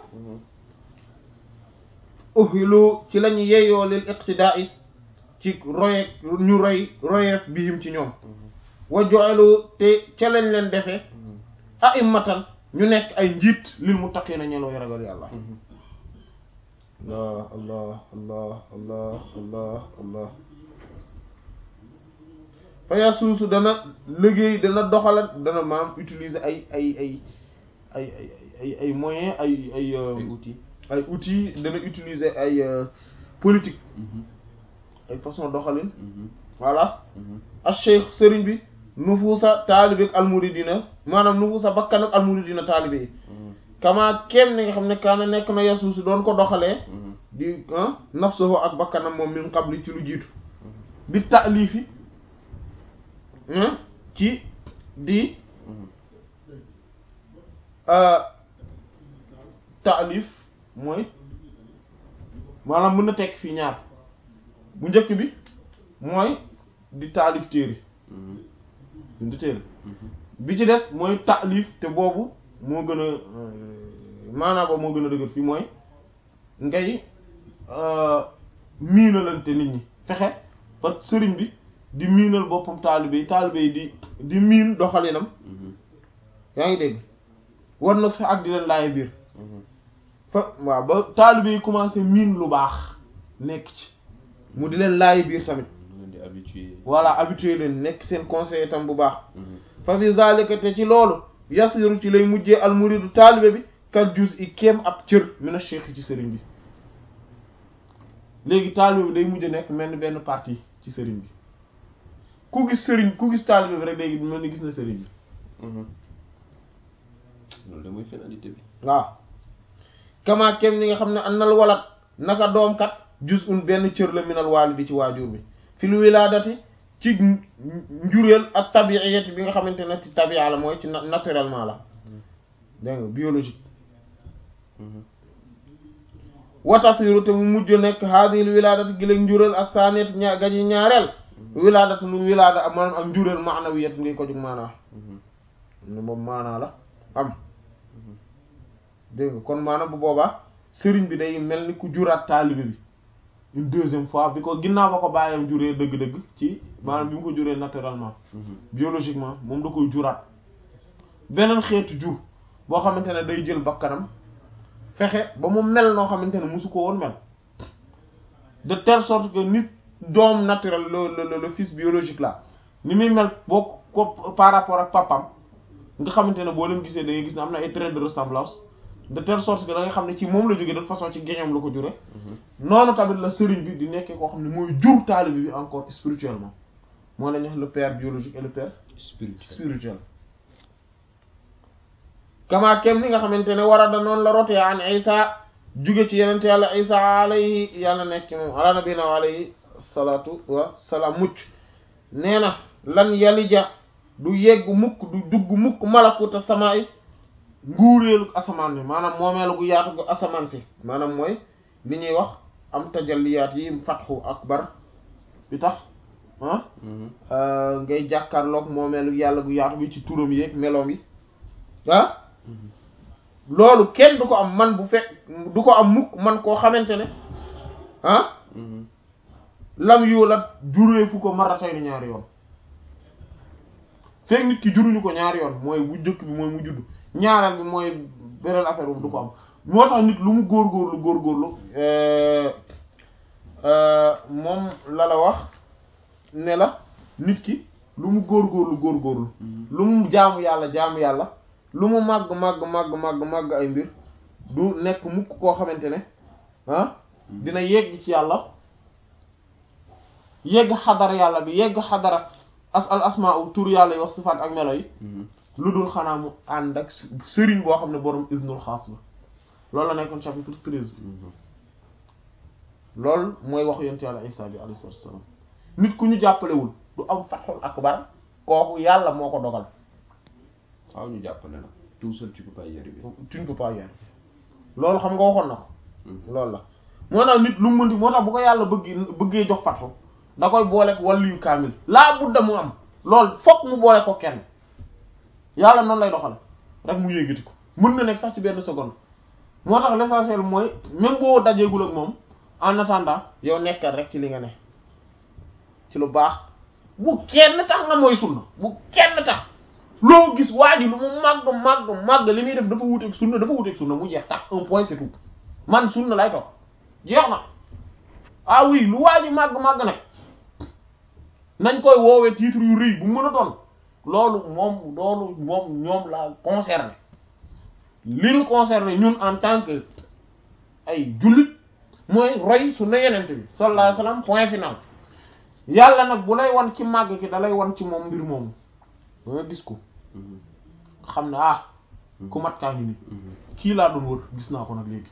uhilu ci lañu yeeyoo lil iqtida'i ci roye ñu roy royeef bihim ci ñoom wa jo'alu te ca lañ leen defee a'immatan ñu nekk ay njiit lil muttaqina ñelooy ragal yàlla allah allah allah allah allah allah faya suusu dana liggéey dana doxalat dana maam utiliser ay ay ay ay ay ay ay moyens ay ay ay outils ay outils dana utiliser ay politique ay façon doxalin voilà ash-shaykh sëriñ bi nufuusa taalibe ak almuridina maanaam nufuusa bakkan ak almuridina taalibe yi kama kem ni nga xam ne kaana nekk na yasuusi doon ko doxalee di nafsuhu ak bakkanam moom min qabli ci lu jiitu bi taalifi ci di taalif mooy maanaam mën na tekk fii ñaar bu njëkk bi mooy di taalif téere di téere bi ci des mooy taalif te boobu moo gën a maanaam boobu moo gën a dëgër fii mooy ngay miinalante nit ñi fexe ba sëriñ bi di miinal boppam taalibe yi taalibe yi di di miin doxalinam yaa ngi dégg war na sax ak di leen laay biir fa waaw ba taalibe yi commencé miin lu baax nekk ci mu di leen laay biir tamit voilà habitué leen nekk seen conseiller tam bu baax fa fi zalika te ci loolu yasiru ci lay mujjee almuridu taalibe bi kal juz i kéem ab cër mina cheikh ci sëriñ bi léegi taalibe bi day mujj nekk mel ni benn partie ci sëriñ bi ku gis sëriñ ku gis taalibe bi rek day mel ni gis na sëriñ bi loolu de mooy finalité bi waaw kama kéem ni nga xam ne annal walat naka doom kat juz un benn cër la minal walidi ci waajur bi fil wilaadati ci njureel ak tabiiyati bi nga xamante ne ci tabia la mooy ci naturellement la dégg nga biologique watasiru te mu mujj nekk hadil wilaadati giléeg njureel ak sanet ña gaji ñaareel wilaadati lu wilaada maanaam ak njureel maanawiyat ngay ko jug maanaa ne moom maanaa la am dégg nga kon maanaam bu boobaa sëriñ bi day mel ni ku juraat taalibe bi une deuxième fois bi ko ginnaaw ba ko bàyyam juree dëgg-dëgg ci maanaam bi mu ko juree naturellement biologiquement moom da koy juraat beneen xeetu jur boo xamante ne day jël bakkanam fexe ba mu mel noo xamante ne musu ko woon mel de telle sorte que nit doom naturel le le le fils biologique là ni muy mel boo ko par rapport ak papam nga xamante ne boo leen gisee da ngay gis ne am na ay traits de ressemblance de telle sorte que da nga xam ne ci moom la jógee de façon ci géñoom la ko jure noonu tamit la sëriñ bi di nekkee koo xam ne mooy jur taalibe bi encore spirituellement moo la ñu wax le père biologique et le père spirituel kama kem ni nga xamante ne war a da noonu la rotee an Isa jóge ci yenente yàlla Isa alayhi yàlla nekk moom ala nabina wa alayhi salatu wa salaam mucc nee na lan yalija du yegg mukk du dugg mukk malakuta samaay nguureelu asamaan bi maanaam moomeelu gu yaatu gu asamaan si maanaam mooy li ñuy wax am tajalliyaat yi fatxu akbar bi tax ah ngay jàkkaarloog moomeelu yàlla gu yaatu bi ci turam yeeg meloom yi ah loolu kenn du ko am man bu fekk du ko am mukk man koo xamante ne ah lam yu la juree fu ko maratay ni ñaari yoon fekk nit ki juruñu ko ñaari yoon mooy bu njëkk bi mooy mu judd ñaareel bi mooy beneen affaire boobu du ko am moo tax nit lu mu góorgóorlu góorgóorlu moom la la wax ne la nit ki lu mu góorgóorlu góorgóorlu lu mu jaamu yàlla jaamu yàlla lu mu màgg màgg màgg màgg màgg ay mbir du nekk mukk koo xamante ne ah dina yegg ci yàlla yegg xadara yàlla bi yegg xadara as al asmaa u tur yàlla yi wax sifaat ak melo yi lu dul xanaa mu ànd ak sëriñ boo xam ne borom isnul xaas ba loolu la nekkoon chapitre treize bi loolu mooy waxu yonent yàlla Isaa bi alayhi salaatu wassalaam nit ku ñu jàppalewul du am fatxul akbar kooku yàlla moo ko dogal waaw ñu jàppale la tout seul tu peux pas y arriver tu ne peux pas y arriver loolu xam nga waxoon na ko loolu la moo tax nit lu mu mënti moo tax bu ko yàlla bëgg bëggee jox fatxu da koy booleeg wàllu yu kaamil laa budda mu am loolu fokk mu boole ko kenn yàlla noonu lay doxal rek mu yéegati ko mën na nekk sax ci benn seconde moo tax l'essentiel mooy même boo dajeegul ak moom en attendant yow nekkal rek ci li nga ne ci lu baax bu kenn tax nga mooy sunna bu kenn tax loo gis waa ji lu mu màgg màgg màgg li muy def dafa wuteeg sunna dafa wuteeg sunna mu jeex tax un point c'est tout man sunna lay toog jeex na ah oui lu waa ji màgg màgg nag nañ koy woowee titre yu rëy bu mën a doon loolu moom loolu moom ñoom la concerné li ñu concerné ñun en tant que ay jullit mooy roy sunna yenente bi sallallahu alayhi wasallam point final yàlla nag bu lay wan ci màgg ki da lay wan ci moom mbir moomu ba nga gis ko xam ne ah ku mat kaa ngi nii kii laa doon wër gis naa ko nag léegi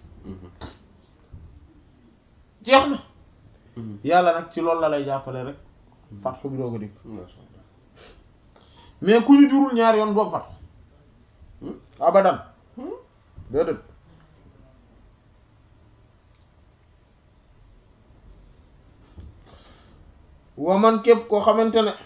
jeex na yàlla nag ci loolu la lay jàppale rek fatxu bi doo ko dikk mais ku ñu jurul ñaari yoon boobu fat abadan déedéet wa man képp koo xamante ne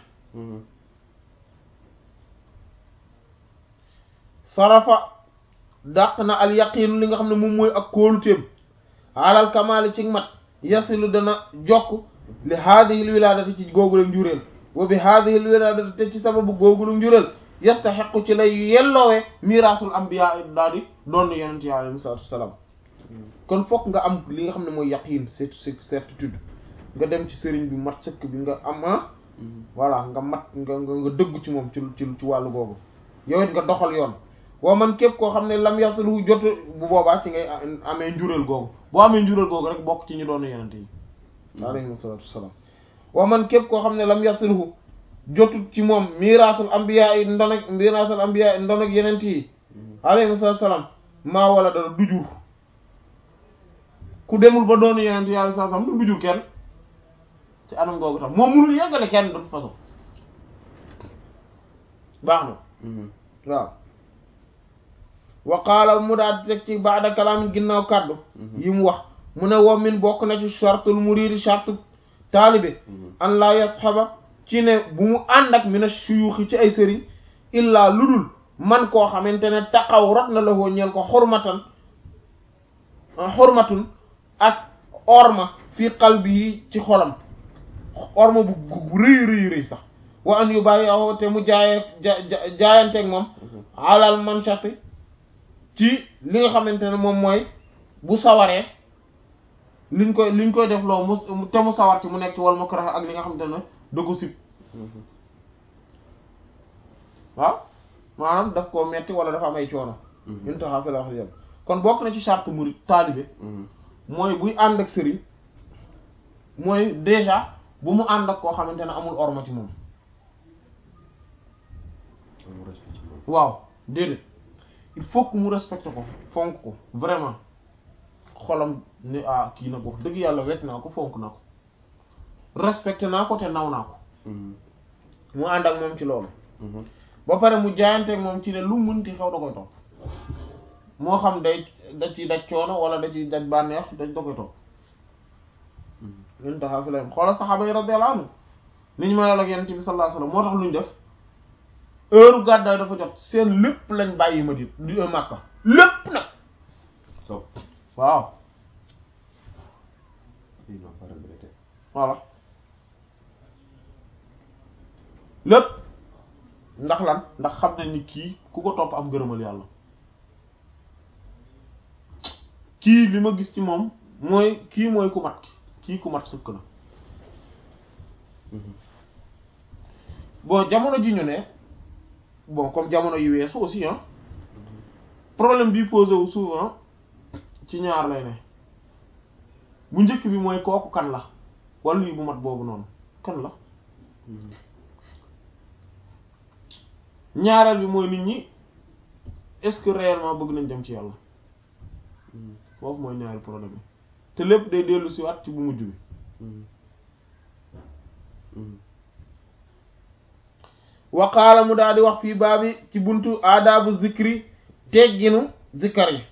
sarafa dàq na al yaqiinu li nga xam ne moom mooy ak kóoluteem alal kamaali ci mat yasilu dana jokk li haadihi l wilaadati ci googulu njureel wa bi haadihi l wilaadati te ci sababu googulu njureel yastaxiqu ci lay yelloowe miraasul ambiya daal di doon yonent yi alayhi salaatu wassalaam kon fokk nga am li nga xam ne mooy yaqiin certitude nga dem ci sëriñ bi mat sëkk bi nga am ah voilà nga mat nga nga dëgg ci moom ci ci ci wàllu googu yow it nga doxal yoon woo man képp koo xam ne lam yasilu jot bu boobaa ci ngay amee njureel googu boo amee njureel googu rek bokk ci ñu doon yonent yi alayhi salaatu wassalaam woo man képp koo xam ne lam yasilu jotut ci moom miraasul ambiya yi ndon ak miraasul ambiya yi ndon ak yenent yi alayhi salaam maa wala dara du jur ku demul ba doonu yenent yi alayhi salaam du jur kenn ci anam googu tam moom mënul yeggale kenn de toute façon baax na waaw wa qaala mu daal teg ci baada kalaamin ginnaaw kàddu yi mu wax mu ne woo min bokk na ci shartul muridi shartu taalibe an la yasxaba ci ne bu mu ànd ak mina shuyuxi ci ay sëriñ illaa ludul man koo xamante ne taxaw rot na la woo ñeel ko xormatan xormatun ak orma fii qalbi yi ci xolam orma bu rëy rëy rëy sax wa an yu bàyyi aw te mu jaaye jaayanteeg moom alal manshati ci li nga xamante ne moom mooy bu sawaree liñ koy liñ koy def loo mu te mu sawar ci mu nekk ci wal mukrah ak li nga xamante ne da ko sib waaw maanaam daf koo metti wala dafa am ay coono intaha fi la wax yam kon bokk na ci charte murid taalibe mooy buy ànd ak sëriñ mooy déjà bu mu ànd ak koo xamante ne amul orma ci moom waaw déedéet il faut que mu respecte ko fonk ko vraiment xolam ne ah kii nag wax dëgg yàlla wekk naa ko fonk naa ko respecté naa ko te naw naa ko mu ànd ak moom ci loolu ba pare mu jaayanteeg moom ci ne lu mënti xew da koy topp moo xam day da ci daj coono wala da ci daj bànneex dañ da koy topp ñun taxaw fi la xoolal saxaaba yi radiyallahu anhu ni ñu mel ak yonent bi sallallahu alayhi wasallam moo tax lu ñu def heure gàddaay dafa jot seen lépp lañ bàyyi ma di di Makka lépp nag so waaw voilà lépp ndax lan ndax xam nañ ni kii ku ko topp am gërëmal yàlla kii li ma gis ci moom mooy kii mooy ku mat ki kii ku mat sëkk la bon jamono ji ñu ne bon comme jamono yu weesu aussi hein problème bi posé wu souvent ci ñaar lay ne bu njëkk bi mooy kooku kan la wala lii bu mat boobu noonu kan la ñaareel bi mooy nit ñi est-ce que réellement bëgg nañ dem ci yàlla foofu mooy ñaari problème bi te lépp day dellu si waat ci bu mujj bi waqaala mu daal di wax fii baabi ci buntu aadaabu zikri tegginu zikkar yi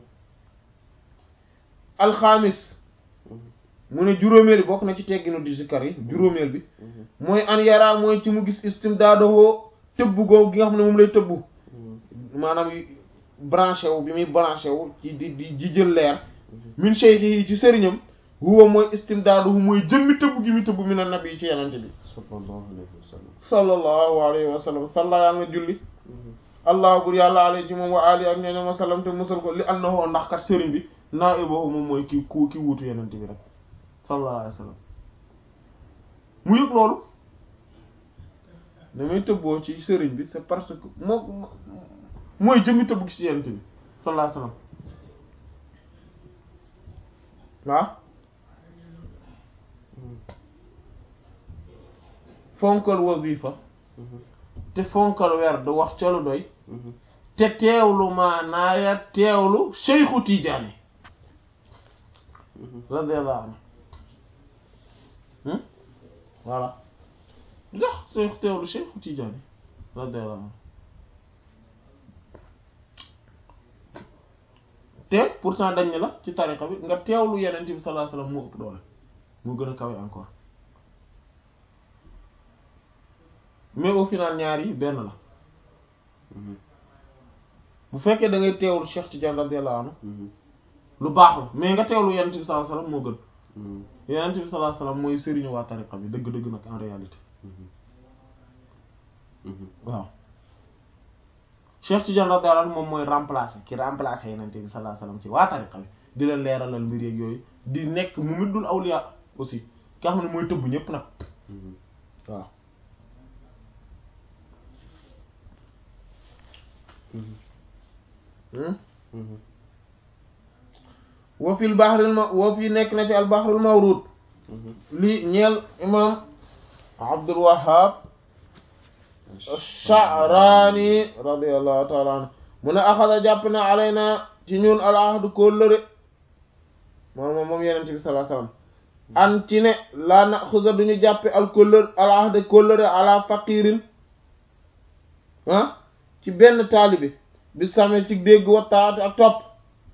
alxaamis mu ne juróomeel bi bokk na ci tegginu di zikkar yi juróomeel bi mooy an yara mooy ci mu gis istimdaadoo tëbb googu gi nga xam ne moom lay tëbb maanaam branché wu bi muy branché wu ci di di di jël leer min cheikh yi ci sëriñam huwa mooy istimdaaduhu mooy jëmmi tëbb gi muy tëbb min an nabi ci yenante bi sallallahu alayhi wa sallam sallallahu alayhi wa sallam salla yàlla nga julli allah bur yàlla alayhi ci moom wa ali ak ñooñom wa sallam te musal ko li annahu ndax kat sëriñ bi naa ibohu moom mooy ki ku ki wuutu yenante bi rek sallallahu alayhi wa sallam mu yëg loolu damay tëbboo ci sëriñ bi c'est parce que moo mooy jëmmi tëbb gi ci yenante bi sallallahu alayhi wa sallam waaw fonkal wazifa te fonkal werd wax ca lu doy te teewlu maanaaya teewlu Cheikhu Tidiane radiyallahu anhu voilà ndax Cheikh teewlu Cheikhu Tidiane radiyallahu anhu te pourtant dañ ne la ci tariqa bi nga teewlu Yonent bi sallallahu alayhi wasallam moo ëpp doole moo gën a kawe encore mais au final ñaar yi benn la bu fekkee da ngay teewlu Cheikh Tidiane radiyallahu anhu lu baax la mais nga teewlu Yonent bi sallallahu alayhi wasallam moo gën Yonent bi sallallahu alayhi wasallam mooy sëriñu waa tariqa bi dëgg-dëgg nag en réalité waaw Cheikh Tidiane radiyallahu anhu moom mooy remplacer ki remplacer Yonent bi sallallahu alayhi wasallam ci waa tariqa bi di leen leeralal mbir yeeg yooyu di nekk mu middul awliya aussi ki nga xam ne mooy tëbb ñépp nag waaw wa fil bahril ma wa fi nekk na ci al bahrul mawrud li ñeel imam Abdul Wahhab Sha'rani radiyallahu ta'ala anhu mu ne axada jàpp na alayna ci ñun al ahdu kóllëre moom moom moom Yonent bi sallallahu alayhi wasallam an ci ne laa naxuza duñu jàppe al kóllëre al ahdu kóllëre ala faqirin ah ci benn taalibe bi same ci dégg wattaati ak topp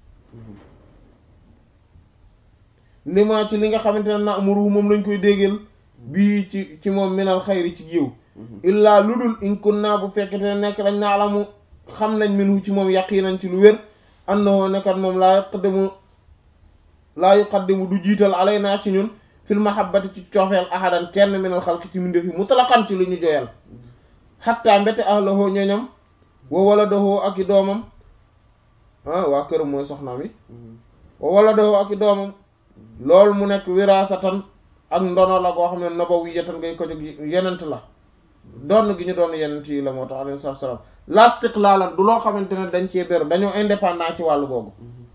lima ci li nga xamante ne na amuruhu moom lañ koy déggal bii ci ci moom minal xayri ci yiw illaa lu dul in kunna bu fekkete ne nekk dañ na alamu xam nañ minhu ci moom yaqinan ci lu wér annahu nekkat moom laa yuqaddimu laa yuqaddimu du jiital alaynaa ci ñun fil mahabbati ci coofeel ahadan kenn minal xalqi ci mindefi mutlaqan ci lu ñu joyal hatta mbete ahlahu ñoñam wa waladahu ak i doomam ah waa këram mooy soxnaam yi wa waladahu ak i doomam loolu mu nekk wirasatan ak ndono la goo xam ne nabawiyatan ngay ko jóg yenent la doon gi ñu doon yenent yi la moo tax alayhi salaam la istiqlaalan du loo xamante ne dañ cee beru dañoo indépendant ci wàllu googu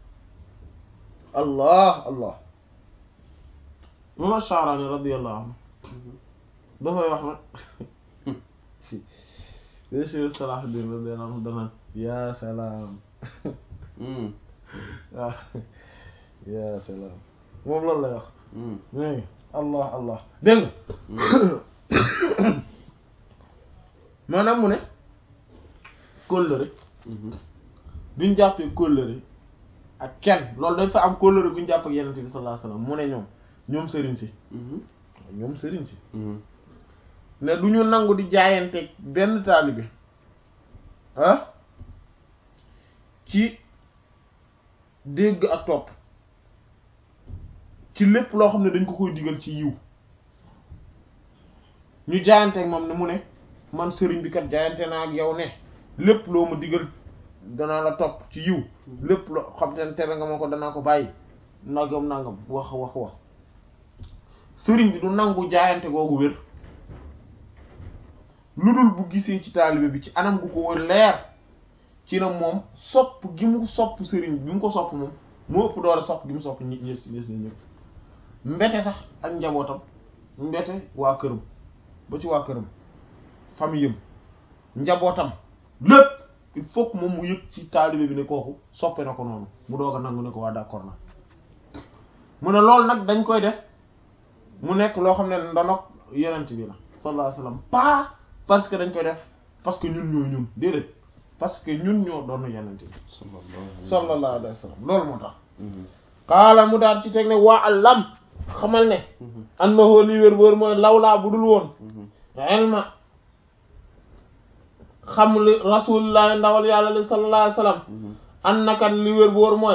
allah allah Imam Sha'rani radiyallahu anhu dafay wax nag Cheikh Salahuddin radiyallahu anhu danaan ya salaam waaw ya salaam moom loolu lay wax mais allah allah dégg nga maanaam mu ne kóllëre duñ jàppee kóllëre ak kenn loolu dañ fa am kóllëre guñ jàpp ak Yonent bi sallallahu alayhi wasallam mu ne ñoom ñoom sëriñ si ñoom sëriñ si ne du ñu nangu di jaayanteeg benn taalibe ah ci dégg ak topp ci lépp loo xam ne dañ ko koy digal ci yiw ñu jaayanteeg moom ne mu ne man sëriñ bi kat jaayante naa ak yow ne lépp loo ma digal danaa la topp ci yiw lépp loo xam te ne tere nga ma ko danaa ko bàyyi nagam nangam wax wax wax sëriñ bi du nangu jaayante googu wér lu dul bu gisee ci taalibe bi ci anam gu ko wër leer ci na moom sopp gi mu sopp sëriñ bi mu ko sopp moom moo ëpp doole sopp gi mu sopp ñi ñës ñës na ñëpp mbete sax ak njabootam mbete waa këram ba ci waa këram famille yam njabootam lépp il faut que moom mu yëg ci taalibe bi ne kooku soppe na ko noonu mu doog a nangu ne ko waa d'accord na mu ne loolu nag dañ koy def mu nekk loo xam ne ndonok Yonent bi la sallallahu alayhi wasallam pas parce que dañ koy def parce que ñun ñoo ñun déedéet parce que ñun ñoo doon Yonent bi sallallahu alayhi wasallam loolu moo tax xaala mu daal ci teg ne waa alam xamal ne annahu li wér wóor mooy lawlaa bu dul woon ilma xam li rasulullah ndawal yàlla li sallallahu alayhi wasallam annakat li wér wóor mooy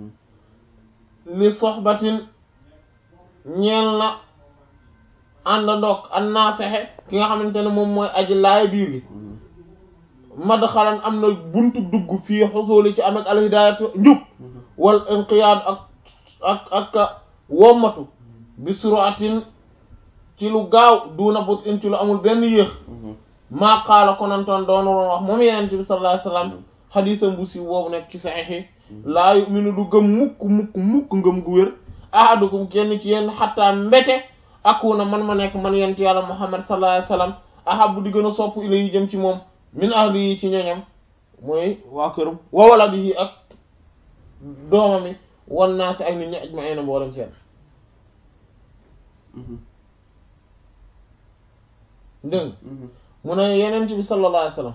li soxbatin ñeel na àndandoog an naasexe ki nga xamante ne moom mooy aji laay biir gi madxalan am na buntu dugg fii xusuli ci am ak alhidaayatu njub wal inqiyaad ak ak ak wommatu bi suratin ci lu gaaw duuna but in ci lu amul benn yéex maa qaala konantoon doonu loon wax moom Yonent bi sallallahu alayhi wasallam xadiisam bu siiw boobu nekk ci saxiix laa yu'minu du gëm mukk mukk mukk ngëm gu wér ahadukum kenn ci yéen xattaa mbete akuna man ma nekk man yent yàlla Muhammad sallallahu alayhi wasallam ahabbu di gën a sopp ila yi jëm ci moom min ahli yi ci ñoñam mooy waa këram wa waladihi ak doomami wan naa si ak nit ñi ajma'ina mboolem seen dégg mu ne yenent bi sallallahu alayhi wasallam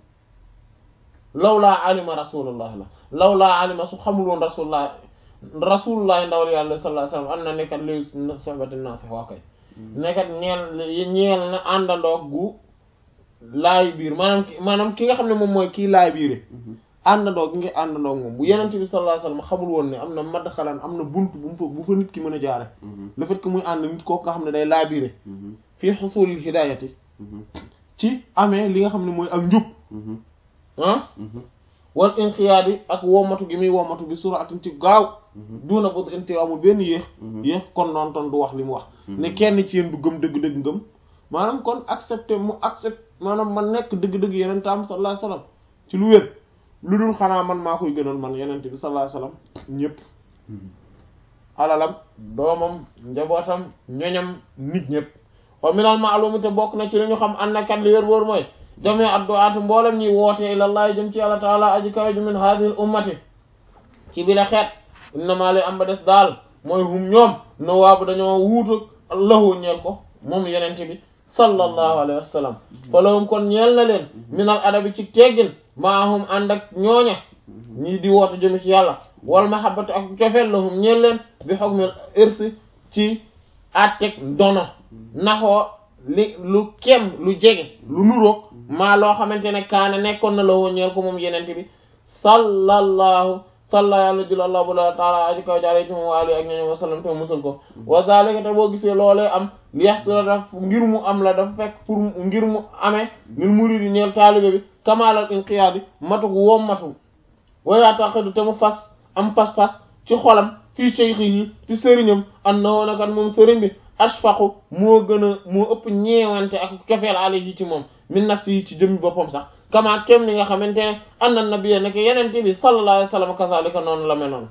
lawlaa alima rasulullah la lawlaa alima su xamul woon rasulullah rasulullah ndawal yàlla sallallahu alayhi wasallam am na nekkat li sohbati naas waa kay nekkat ñeel ñeel na àndandoog gu laay biir maanaam ki maanaam ki nga xam ne moom mooy kii laay biire àndandoog gi nga àndandoog moom bu yenent bi sallallahu alayhi wasallam xamul woon ne am na madxalan am na bunt bu mu fa bu fa nit ki mën a jaare le fait que muy ànd nit kooku nga xam ne day laay biire fii xusulil hidayati ci amee li nga xam ne mooy ak njub ah wal inqiyaadi ak womatu gi muy womatu bi suratin ci gaaw duuna bot inti amul benn yéex yéex kon noonu ton du wax li mu wax ne kenn ci yéen du gëm dëgg-dëgg ngëm maanaam kon accepté mu accepté maanaam man nekk dëgg-dëgg yeneen tam sallallahu alayhi wasallam ci lu wér lu dul xanaa man maa koy gënal man yenente bi sallallahu alayhi wasallam ñëpp alalam doomam njabootam ñoñam nit ñëpp wa minal ma'lum te bokk na ci li ñu xam an na kat li wér wóor mooy jami addu'at mboolem ñuy wootee ilallaah jëm ci yàlla taala aji kawe ju min hadhihi ummati ci bi la xeet innama li am ba des daal mooy hum ñoom no waabu dañoo wuutu lahu ñeel ko moom yenente bi sallallahu alayhi wa sallam fa lahum kon ñeel na leen minal adabi ci teggin maahum ànd ak ñooña ñii di woote jëm ci yàlla wal mahabbatu ak cofeel lahum ñeel leen bi hukmil irsi ci àtteeg ndono naxoo li lu kem lu jege lu nuroog maa loo xamante ne kaana nekkoon na la woo ñeel ko moom yenente bi sallallahu salla yàlla jul allah bu la taala aji kaw jaare ci moom waali ak ñoñom wasallam te musal ko wa zalika te boo gisee loolee am li yaxsula daf ngir mu am la dafa fekk pour ngir mu amee lil muridi ñeel taalibe bi kamaalal inqiyaadi matuk woom matu wayaataxidu te mu fas am pas-pas ci xolam fii shaykhihi ci sëriñam annahu nakat moom sëriñ bi ashfaqu moo gën a moo ëpp ñeewante ak cofeel alayhi ci moom min nafsi yi ci jëmmi boppam sax kama kem ni nga xamante ne anna nabiyya nekk yenente bi sallallahu alayhi wasallam kazalika noonu la mel noonu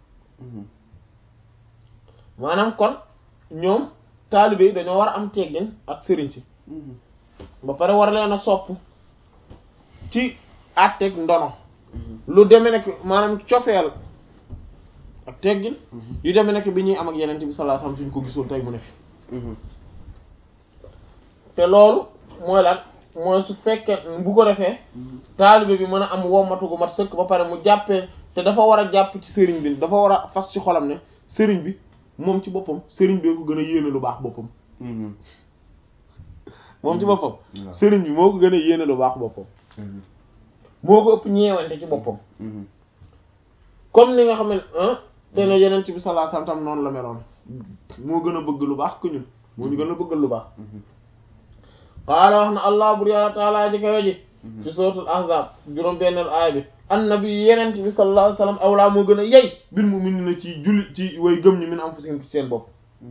maanaam kon ñoom taalibe yi dañoo war a am teggin ak sëriñ si ba pare war leen a sopp ci àtteeg ndono lu deme nekk maanaam cofeel ak teggin yu deme nekk bi ñuy am ak yenente bi sallallahu alayhi wasallam suñ ko gisul tey mu ne fi te loolu mooy lan mooy su fekkee bu ko defee taalibe bi mën a am womatu gu mat sëkk ba pare mu jàppee te dafa war a jàpp ci sëriñ bi dafa war a fas ci xolam ne sëriñ bi moom ci boppam sëriñ bi ko gën a yéene lu baax boppam moom ci boppam sëriñ bi moo ko gën a yéene lu baax boppam moo ko ëpp ñeewante ci boppam comme ni nga xam ne te ne yeneen ci bi sallallahu alayhi wasallam tam noonu la meloon moo gën a bëgg lu baax que ñun moo ñu gën a bëggal lu baax qaala wax na allah bur yàlla taala ji kawe ji ci suratul ahzab juróom benneel aaya bi annabi yenent bi sallallahu alayhi wasallam awlaa moo gën a yey bil mu'minina ci julli ci way gëm ñi min anfusihim ci seen bopp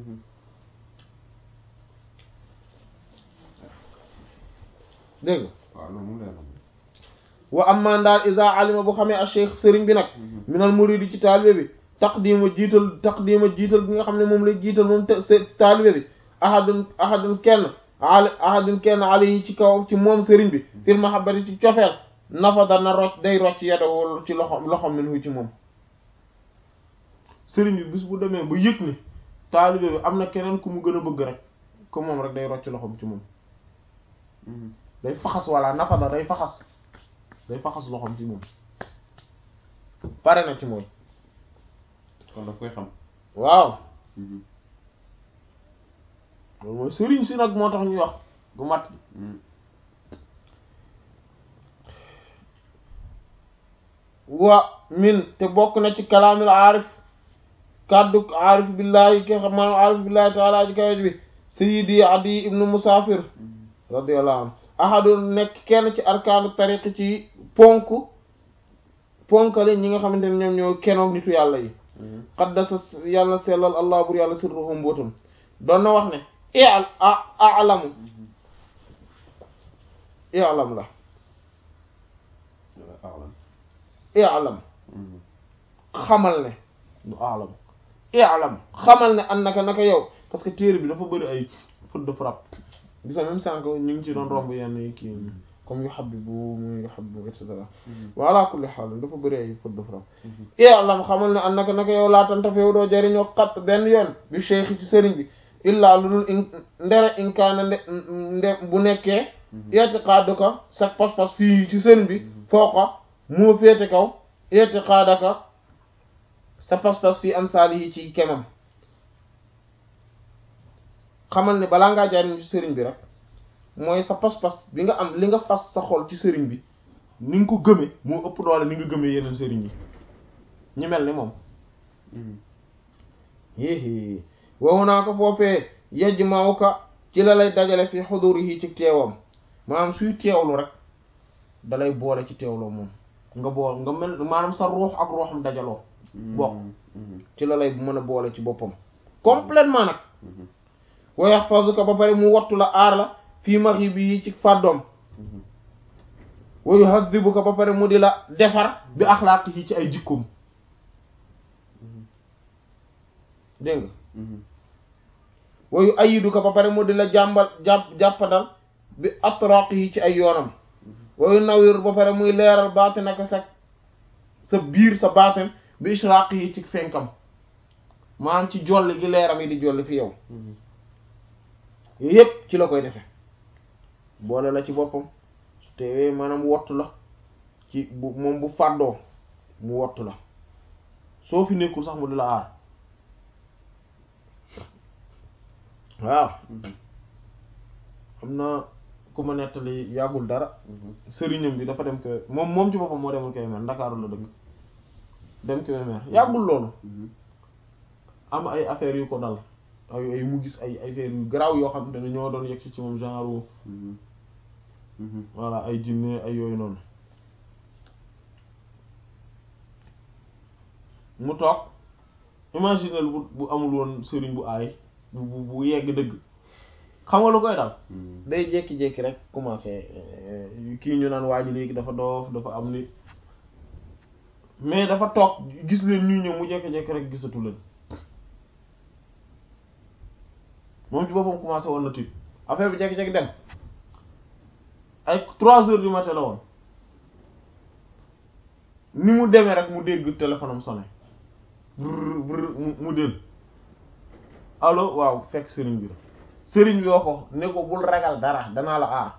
dégg nga wa amma daal iza alima bu xamee ak cheikh sëriñ bi nag minal muridi ci taalibe bi taqdima jiital taqdima jiital bi nga xam ne moom lay jiital moom taalibe bi ahadun ahadun kenn ali ahadun kenn ali yi ci kaw ci moom sëriñ bi fil mahabbati ci cofeel nafada na rocc day rocc yadawol ci loxo loxom min hu ci moom sëriñ bi bis bu demee ba yëg ni taalibe bi am na keneen ku mu gën a bëgg rek ko moom rek day rocc loxom ci moom day faxas walla nafada day faxas day faxas loxom ci moom pare na ci mooy kon daf koy xam waaw loolu mooy sëriñ si nag moo tax ñuy wax bu mat wa min te bokk na ci kalaamil aarif kàddu aarif billahi ki xam maanaam aarif billahi taala ji kawej bi sayyidi adi ibnu musafir radiyallahu anhu ahadu nekk kenn ci arkaanu tariq ci ponk ponkale ñi nga xamante ne ñoom ñoo kenoog nitu yàlla yi qaddasa yàlla sellal allah bur yàlla sirruhum mbootam doon na wax ne i'al a'lamu i'lam la i'lam xamal ne du a'lam i'lam xamal ne annaka naka yow parce que téere bi dafa bëri ay faute de frappe gis nga même sànq ñu ngi ci doon romb yenn yi kii comme yu xab bi bu muy yu xab bu et cetera voilà kulli xaal dafa bëri ay faute de frappe i'lam xamal ne an naka naka yow laa tantaf yow doo jëriñoo xat benn yoon bi cheikh ci sëriñ bi illaa lu dul in ndere inkaana nde nde bu nekkee i'tiqaaduka sa pas-pas fii ci sëriñ bi foo ko moo féete kaw i'tiqaadaka sa pas-pas fii am saali yi ci kemam xamal ne balaa ngaa jariñu ci sëriñ bi rek mooy sa pas-pas bi nga am li nga fas sa xol ci sëriñ bi ni nga ko gëmee moo ëpp doole ni nga gëmee yeneen sëriñ yi ñu mel ni moom yéé wow naa ko foofee yejj maaw ka ci la lay dajale fi xudurihi ci teewam maanaam suy teewlu rek dalay boole ci teewloo moom nga bool nga mel maanaam sa ruux ak ruuxam dajaloo bokk ci la lay mën a boole ci boppam complètement nag wa yahfazuka ba pare mu wattu la aar la fii maghibi yi ci fàddoom wa yuhadhibuka ba pare mu di la defar bi axlaaqihi ci ay jikkoom dégg nga wa yu'ayyiduka ba pare mu di la jàmbal jàpp jàppandal bi atraqihi ci ay yoonam wa yunawwir ba pare muy leeral baatinaka sa sa biir sa baatin bi ishraqihi ci fenkam maanaam ci jolli gi leeram yi di jolli fi yow yépp ci la koy defe boole la ci boppam te maanaam wottu la ci bu moom bu fàddoo mu wottu la soo fi nekkul sax mu di la aar waaw am na ku ma nettali yàggul dara sëriñam bi dafa dem ko moom moom ci boppam moo demoon Kébémer Ndakaaru la dëkk dem Kébémer yàggul loolu am ay affaires yu ko dal ay ay mu gis ay ay affaires yu garaaw yoo xam te ne ñoo doon yegg ci moom genre voilà ay jinne ay yooyu noonu mu toog imaginer bu bu amul woon sëriñ bu aay bu bu bu yegg dëgg xam nga lu koy dal day jékki-jékki rek commencé kii ñu naan waa ji léegi dafa doof dafa am nit mais dafa toog gis leen ñuy ñëw mu jékki-jékki rek gisatu leen moom ci boppam commencé woon na tiit affaire bi jékki-jékki dem ay trois heures du matin la woon ni mu demee rek mu dégg téléphone am sonné brr brr mu del allo waaw fekk sëriñ bi la sëriñ bi woo ko ne ko bul ragal dara danaa la aar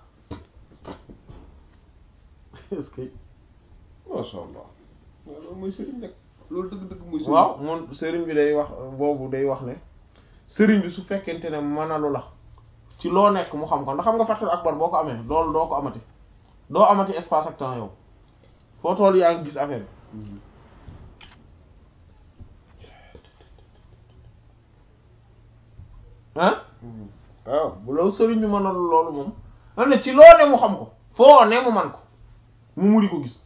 est-ce que masha Allah loolu mooy sëriñ nag loolu dëgg-dëgg mooy sëriñ waaw moom sëriñ bi day wax boobu day wax ne sëriñ bi su fekkente ne mënalu la ci loo nekk mu xam ko ndax xam nga fatul akbar boo ko amee loolu doo ko amati doo amati espace ak temps yow foo toll yaa ngi gis affaire bi ah waaw bu loolu sëriñ bi mënalu loolu moom am ne ci loo ne mu xam ko foo ne mu man ko mu muri ko gis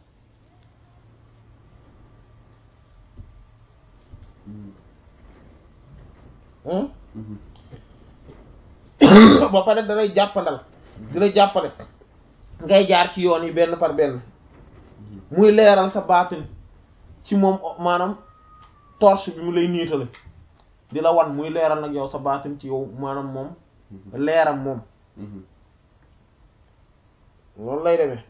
ba pare dalay jàppandal di la jàppale ngay jaar ci yoon yi benn par benn muy leeral sa baatin ci moom maanaam torche bi mu lay niitale di la wan muy leeral nag yow sa baatin ci yow maanaam moom leeram moom loolu lay demee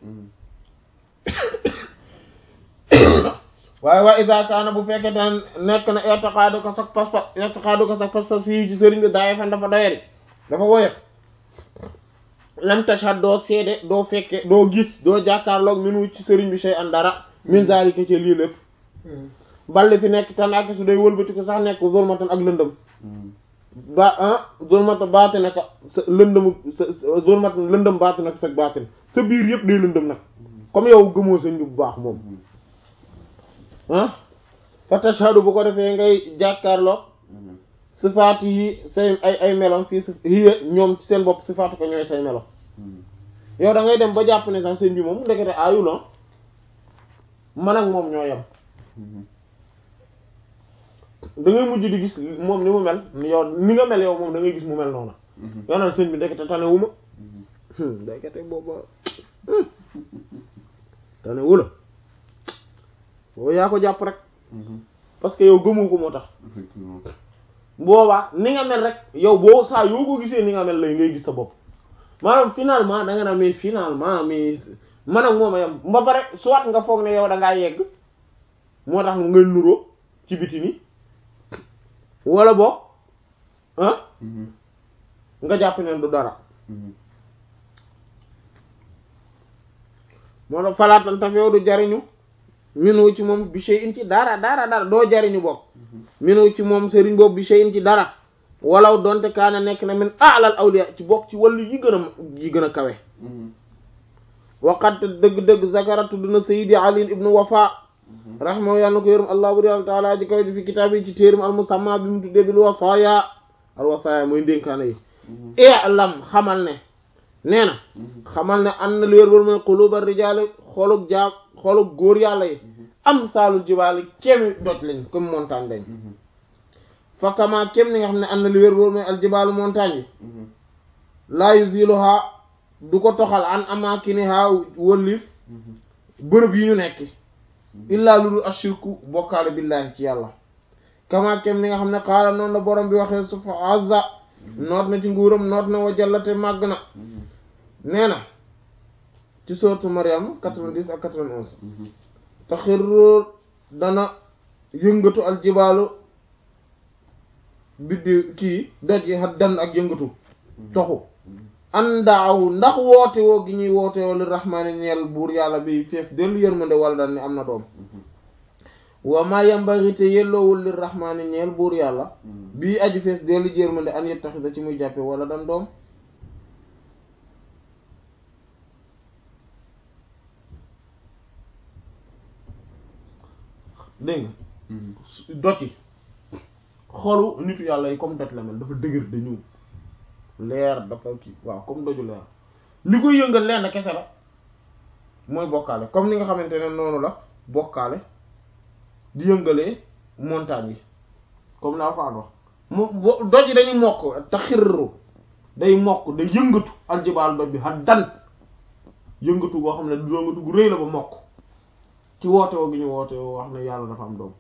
waaye waa isa kaana bu fekkee daan nekk na i'tiqaadu ko sax pas-pas i'tiqaadu ko sax pas-pas fii ci sëriñ bi daay fan dafa doyadi dafa woyof lam tashhad doo seede doo fekke doo gis doo jàkkaarloog minu ci sëriñ bi shay an dara min zalika ci lii lépp balli fi nekk tan ak su day wëlbati ko sax nekk zulmatan ak lëndëm ba ah zulmatan baati naka sa lëndëmu sa zulmatan lëndëm baati nag sa baatin sa biir yëpp day lëndëm nag comme yow gëmoo sëñ bi bu baax moom ah fa tashhadu bu ko defee ngay jàkkaarloog sifaatu yi say ay ay melom fii si hiya ñoom ci seen bopp sifaatu ko ñooy say melo yow da ngay dem ba jàpp ne sax sëñ bi moom ndekete aayulon man ak moom ñoo yem da ngay mujj di gis moom ni mu mel yow ni nga mel yow moom da ngay gis mu mel noonu yow naan sëñ bi ndekete tane wu ma ndekete booba tane wu la boobu yaa ko jàpp rek parce que yow gëmu ko moo tax boobaa ni nga mel rek yow boo saa yoo ko gisee ni nga mel lay ngay gis sa bopp maanaam finalement da nga naa mais finalement mais man ak moom a yam ba pare soit nga foog ne yow da ngaa yegg moo tax nga nuroo ci biti ni wala boog ah nga jàpp ne du dara moo tax falaatan taf yow du jariñu minu ci moom bi shay'in ci dara dara dara doo jariñu bokk minu ci moom sëriñ boobu bi shay'in ci dara walaw donte kaana nekk na min a'lal awliya ci bokk ci wàllu yi gën a yi gën a kawe waqat dëgg-dëgg zakara tudd na sayyidi ali ibnu wafa rahimahu yàlla na ko yërëm allah buri àlla taala ji kawe ji fi kitaab yi ci téerim al musamma bi mu tuddee bil wasaaya al wasaaya mooy ndénkaane yi i'lam xamal ne nee na xamal ne am na lu wér wër mooy quluba rijaali xolug jaam xolug góor yàlla yi am saalul jibaali kéemi doj lañ comme montagne lañ fakama kéem ni nga xam ne am na lu wér wër mooy al jibaalu montagne yi laa yuziluha du ko toxal an amakiniha wëllif bërëb yi ñu nekk illaa lu dul ashirku bokkaale billaahi ci yàlla kama kéem ni nga xam ne xaala noonu la borom bi waxee sufa azza noot na ci nguuram noot na wa jallate màgg na nee na ci sourate Maryam quatre-vingt-dix ak quatre-vingt-onze taxirru dana yëngatu aljibaalu biddi kii doj yi haddan ak yëngatu toxu andaaw ndax woote woo gi ñuy woote woo li rahmaani ñeel buur yàlla bi fees dellu yërmande wala daan ni am na doom wa ma yambaghi te yelloowul li rahmaani ñeel buur yàlla bii aji fees dellu yërmande an yettaxida ci muy jàppe wala dan doom dégg nga doj yi xolu nitu yàlla yi comme doj la mel dafa dëgër dañu leer dafa kii waaw comme doju leer li koy yëngal lenn kese la mooy bokkaale comme ni nga xamante ne noonu la bokkaale di yëngalee montagne yi comme la ko an wax mu doj yi dañuy mokk taxirru day mokk day yëngatu aljibaal doj bi haddan yëngatu boo xam ne du yëngatu gu rëy la ba mokk ci woote woo gi ñu woote woo wax ne yàlla dafa am doom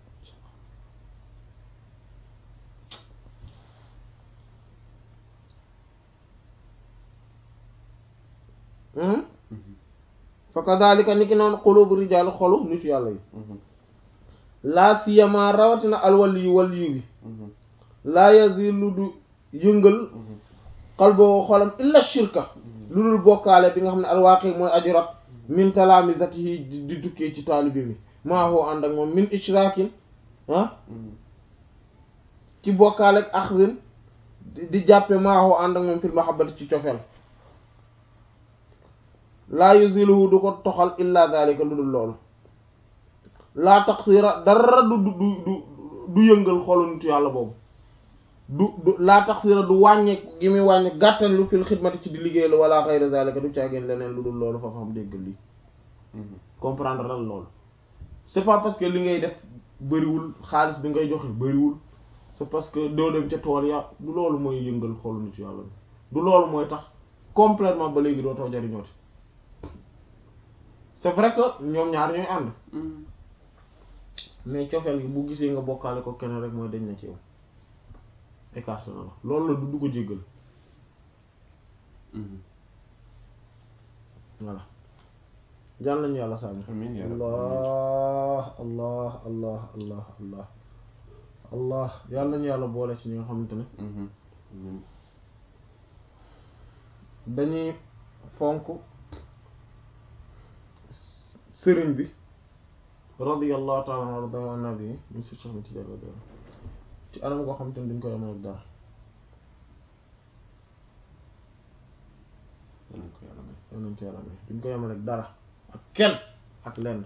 fa kadhalika ni ki noonu qulubu rijal xolu nit yàlla yi laa siyama rawatina alwali yu wali yu bi laa yazilu du yëngal qalboo xolam illa shirka lu dul bokkaale bi nga xam ne alwaaqi mooy ajurat min talamizatihi di dukkee ci taalibi mi maa hoo ànd ak moom min ishrakin ah ci bokkaale ak axrin di jàppe maa hoo ànd ak moom fil mahabbati ci cofeel laa yuziluhu du ko toxal illa dhalika lu dul loolu laa taqsira dara du du du du yëngal xolu nitu yàlla boobu du du laa taqsira du wàññeeku gi muy wàññeeku gàttan lu fil xidmati ci di liggéey la wala ghayra dhalika du caageen leneen lu dul loolu fa xam déggal lii comprendre lan loolu c'est pas parce que li ngay def bëriwul xaalis bi ngay joxe bëriwul c'est parce que doo dem ca tool ya du loolu mooy yëngal xolu nitu yàlla bi du loolu mooy tax complètement ba léegi doo too jariñooti c'est vrai que ñoom ñaar ñooy ànd mais cofeel gi bu gisee nga bokkaale ko keneen rek mooy dañ na ci yow écarté na la loolu la du du ko jéggal voilà jàll nañu yàlla sàmmi allah allah allah allah allah allah yàlla nañu yàlla boole ci ñi nga xamante ne dañuy fonk sëriñ bi radiyallahu ta'ala anhu wa nabi ñu si soxna ci jàll dara ci anam koo xam te ne duñ koy amal ak dara danañ ko yàlla may danañ ko yàlla may duñ koy amal ak dara ak kenn ak lenn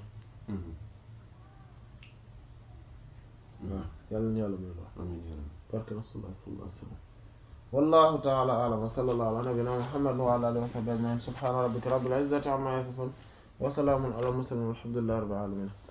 waaw yàlla ñu yàlla may lool amiin yaa rabbi barke rasulullah sallallahu alayhi wa sallam wallahu ta'ala a'lam wa sallallahu ala nabiyyina muhammad wa ala alihi wa sahbihi ajma'in subhana rabbika rabbil izzati amma yasifun wa salamun ala mursalin walhamdulillahi rabbil alamin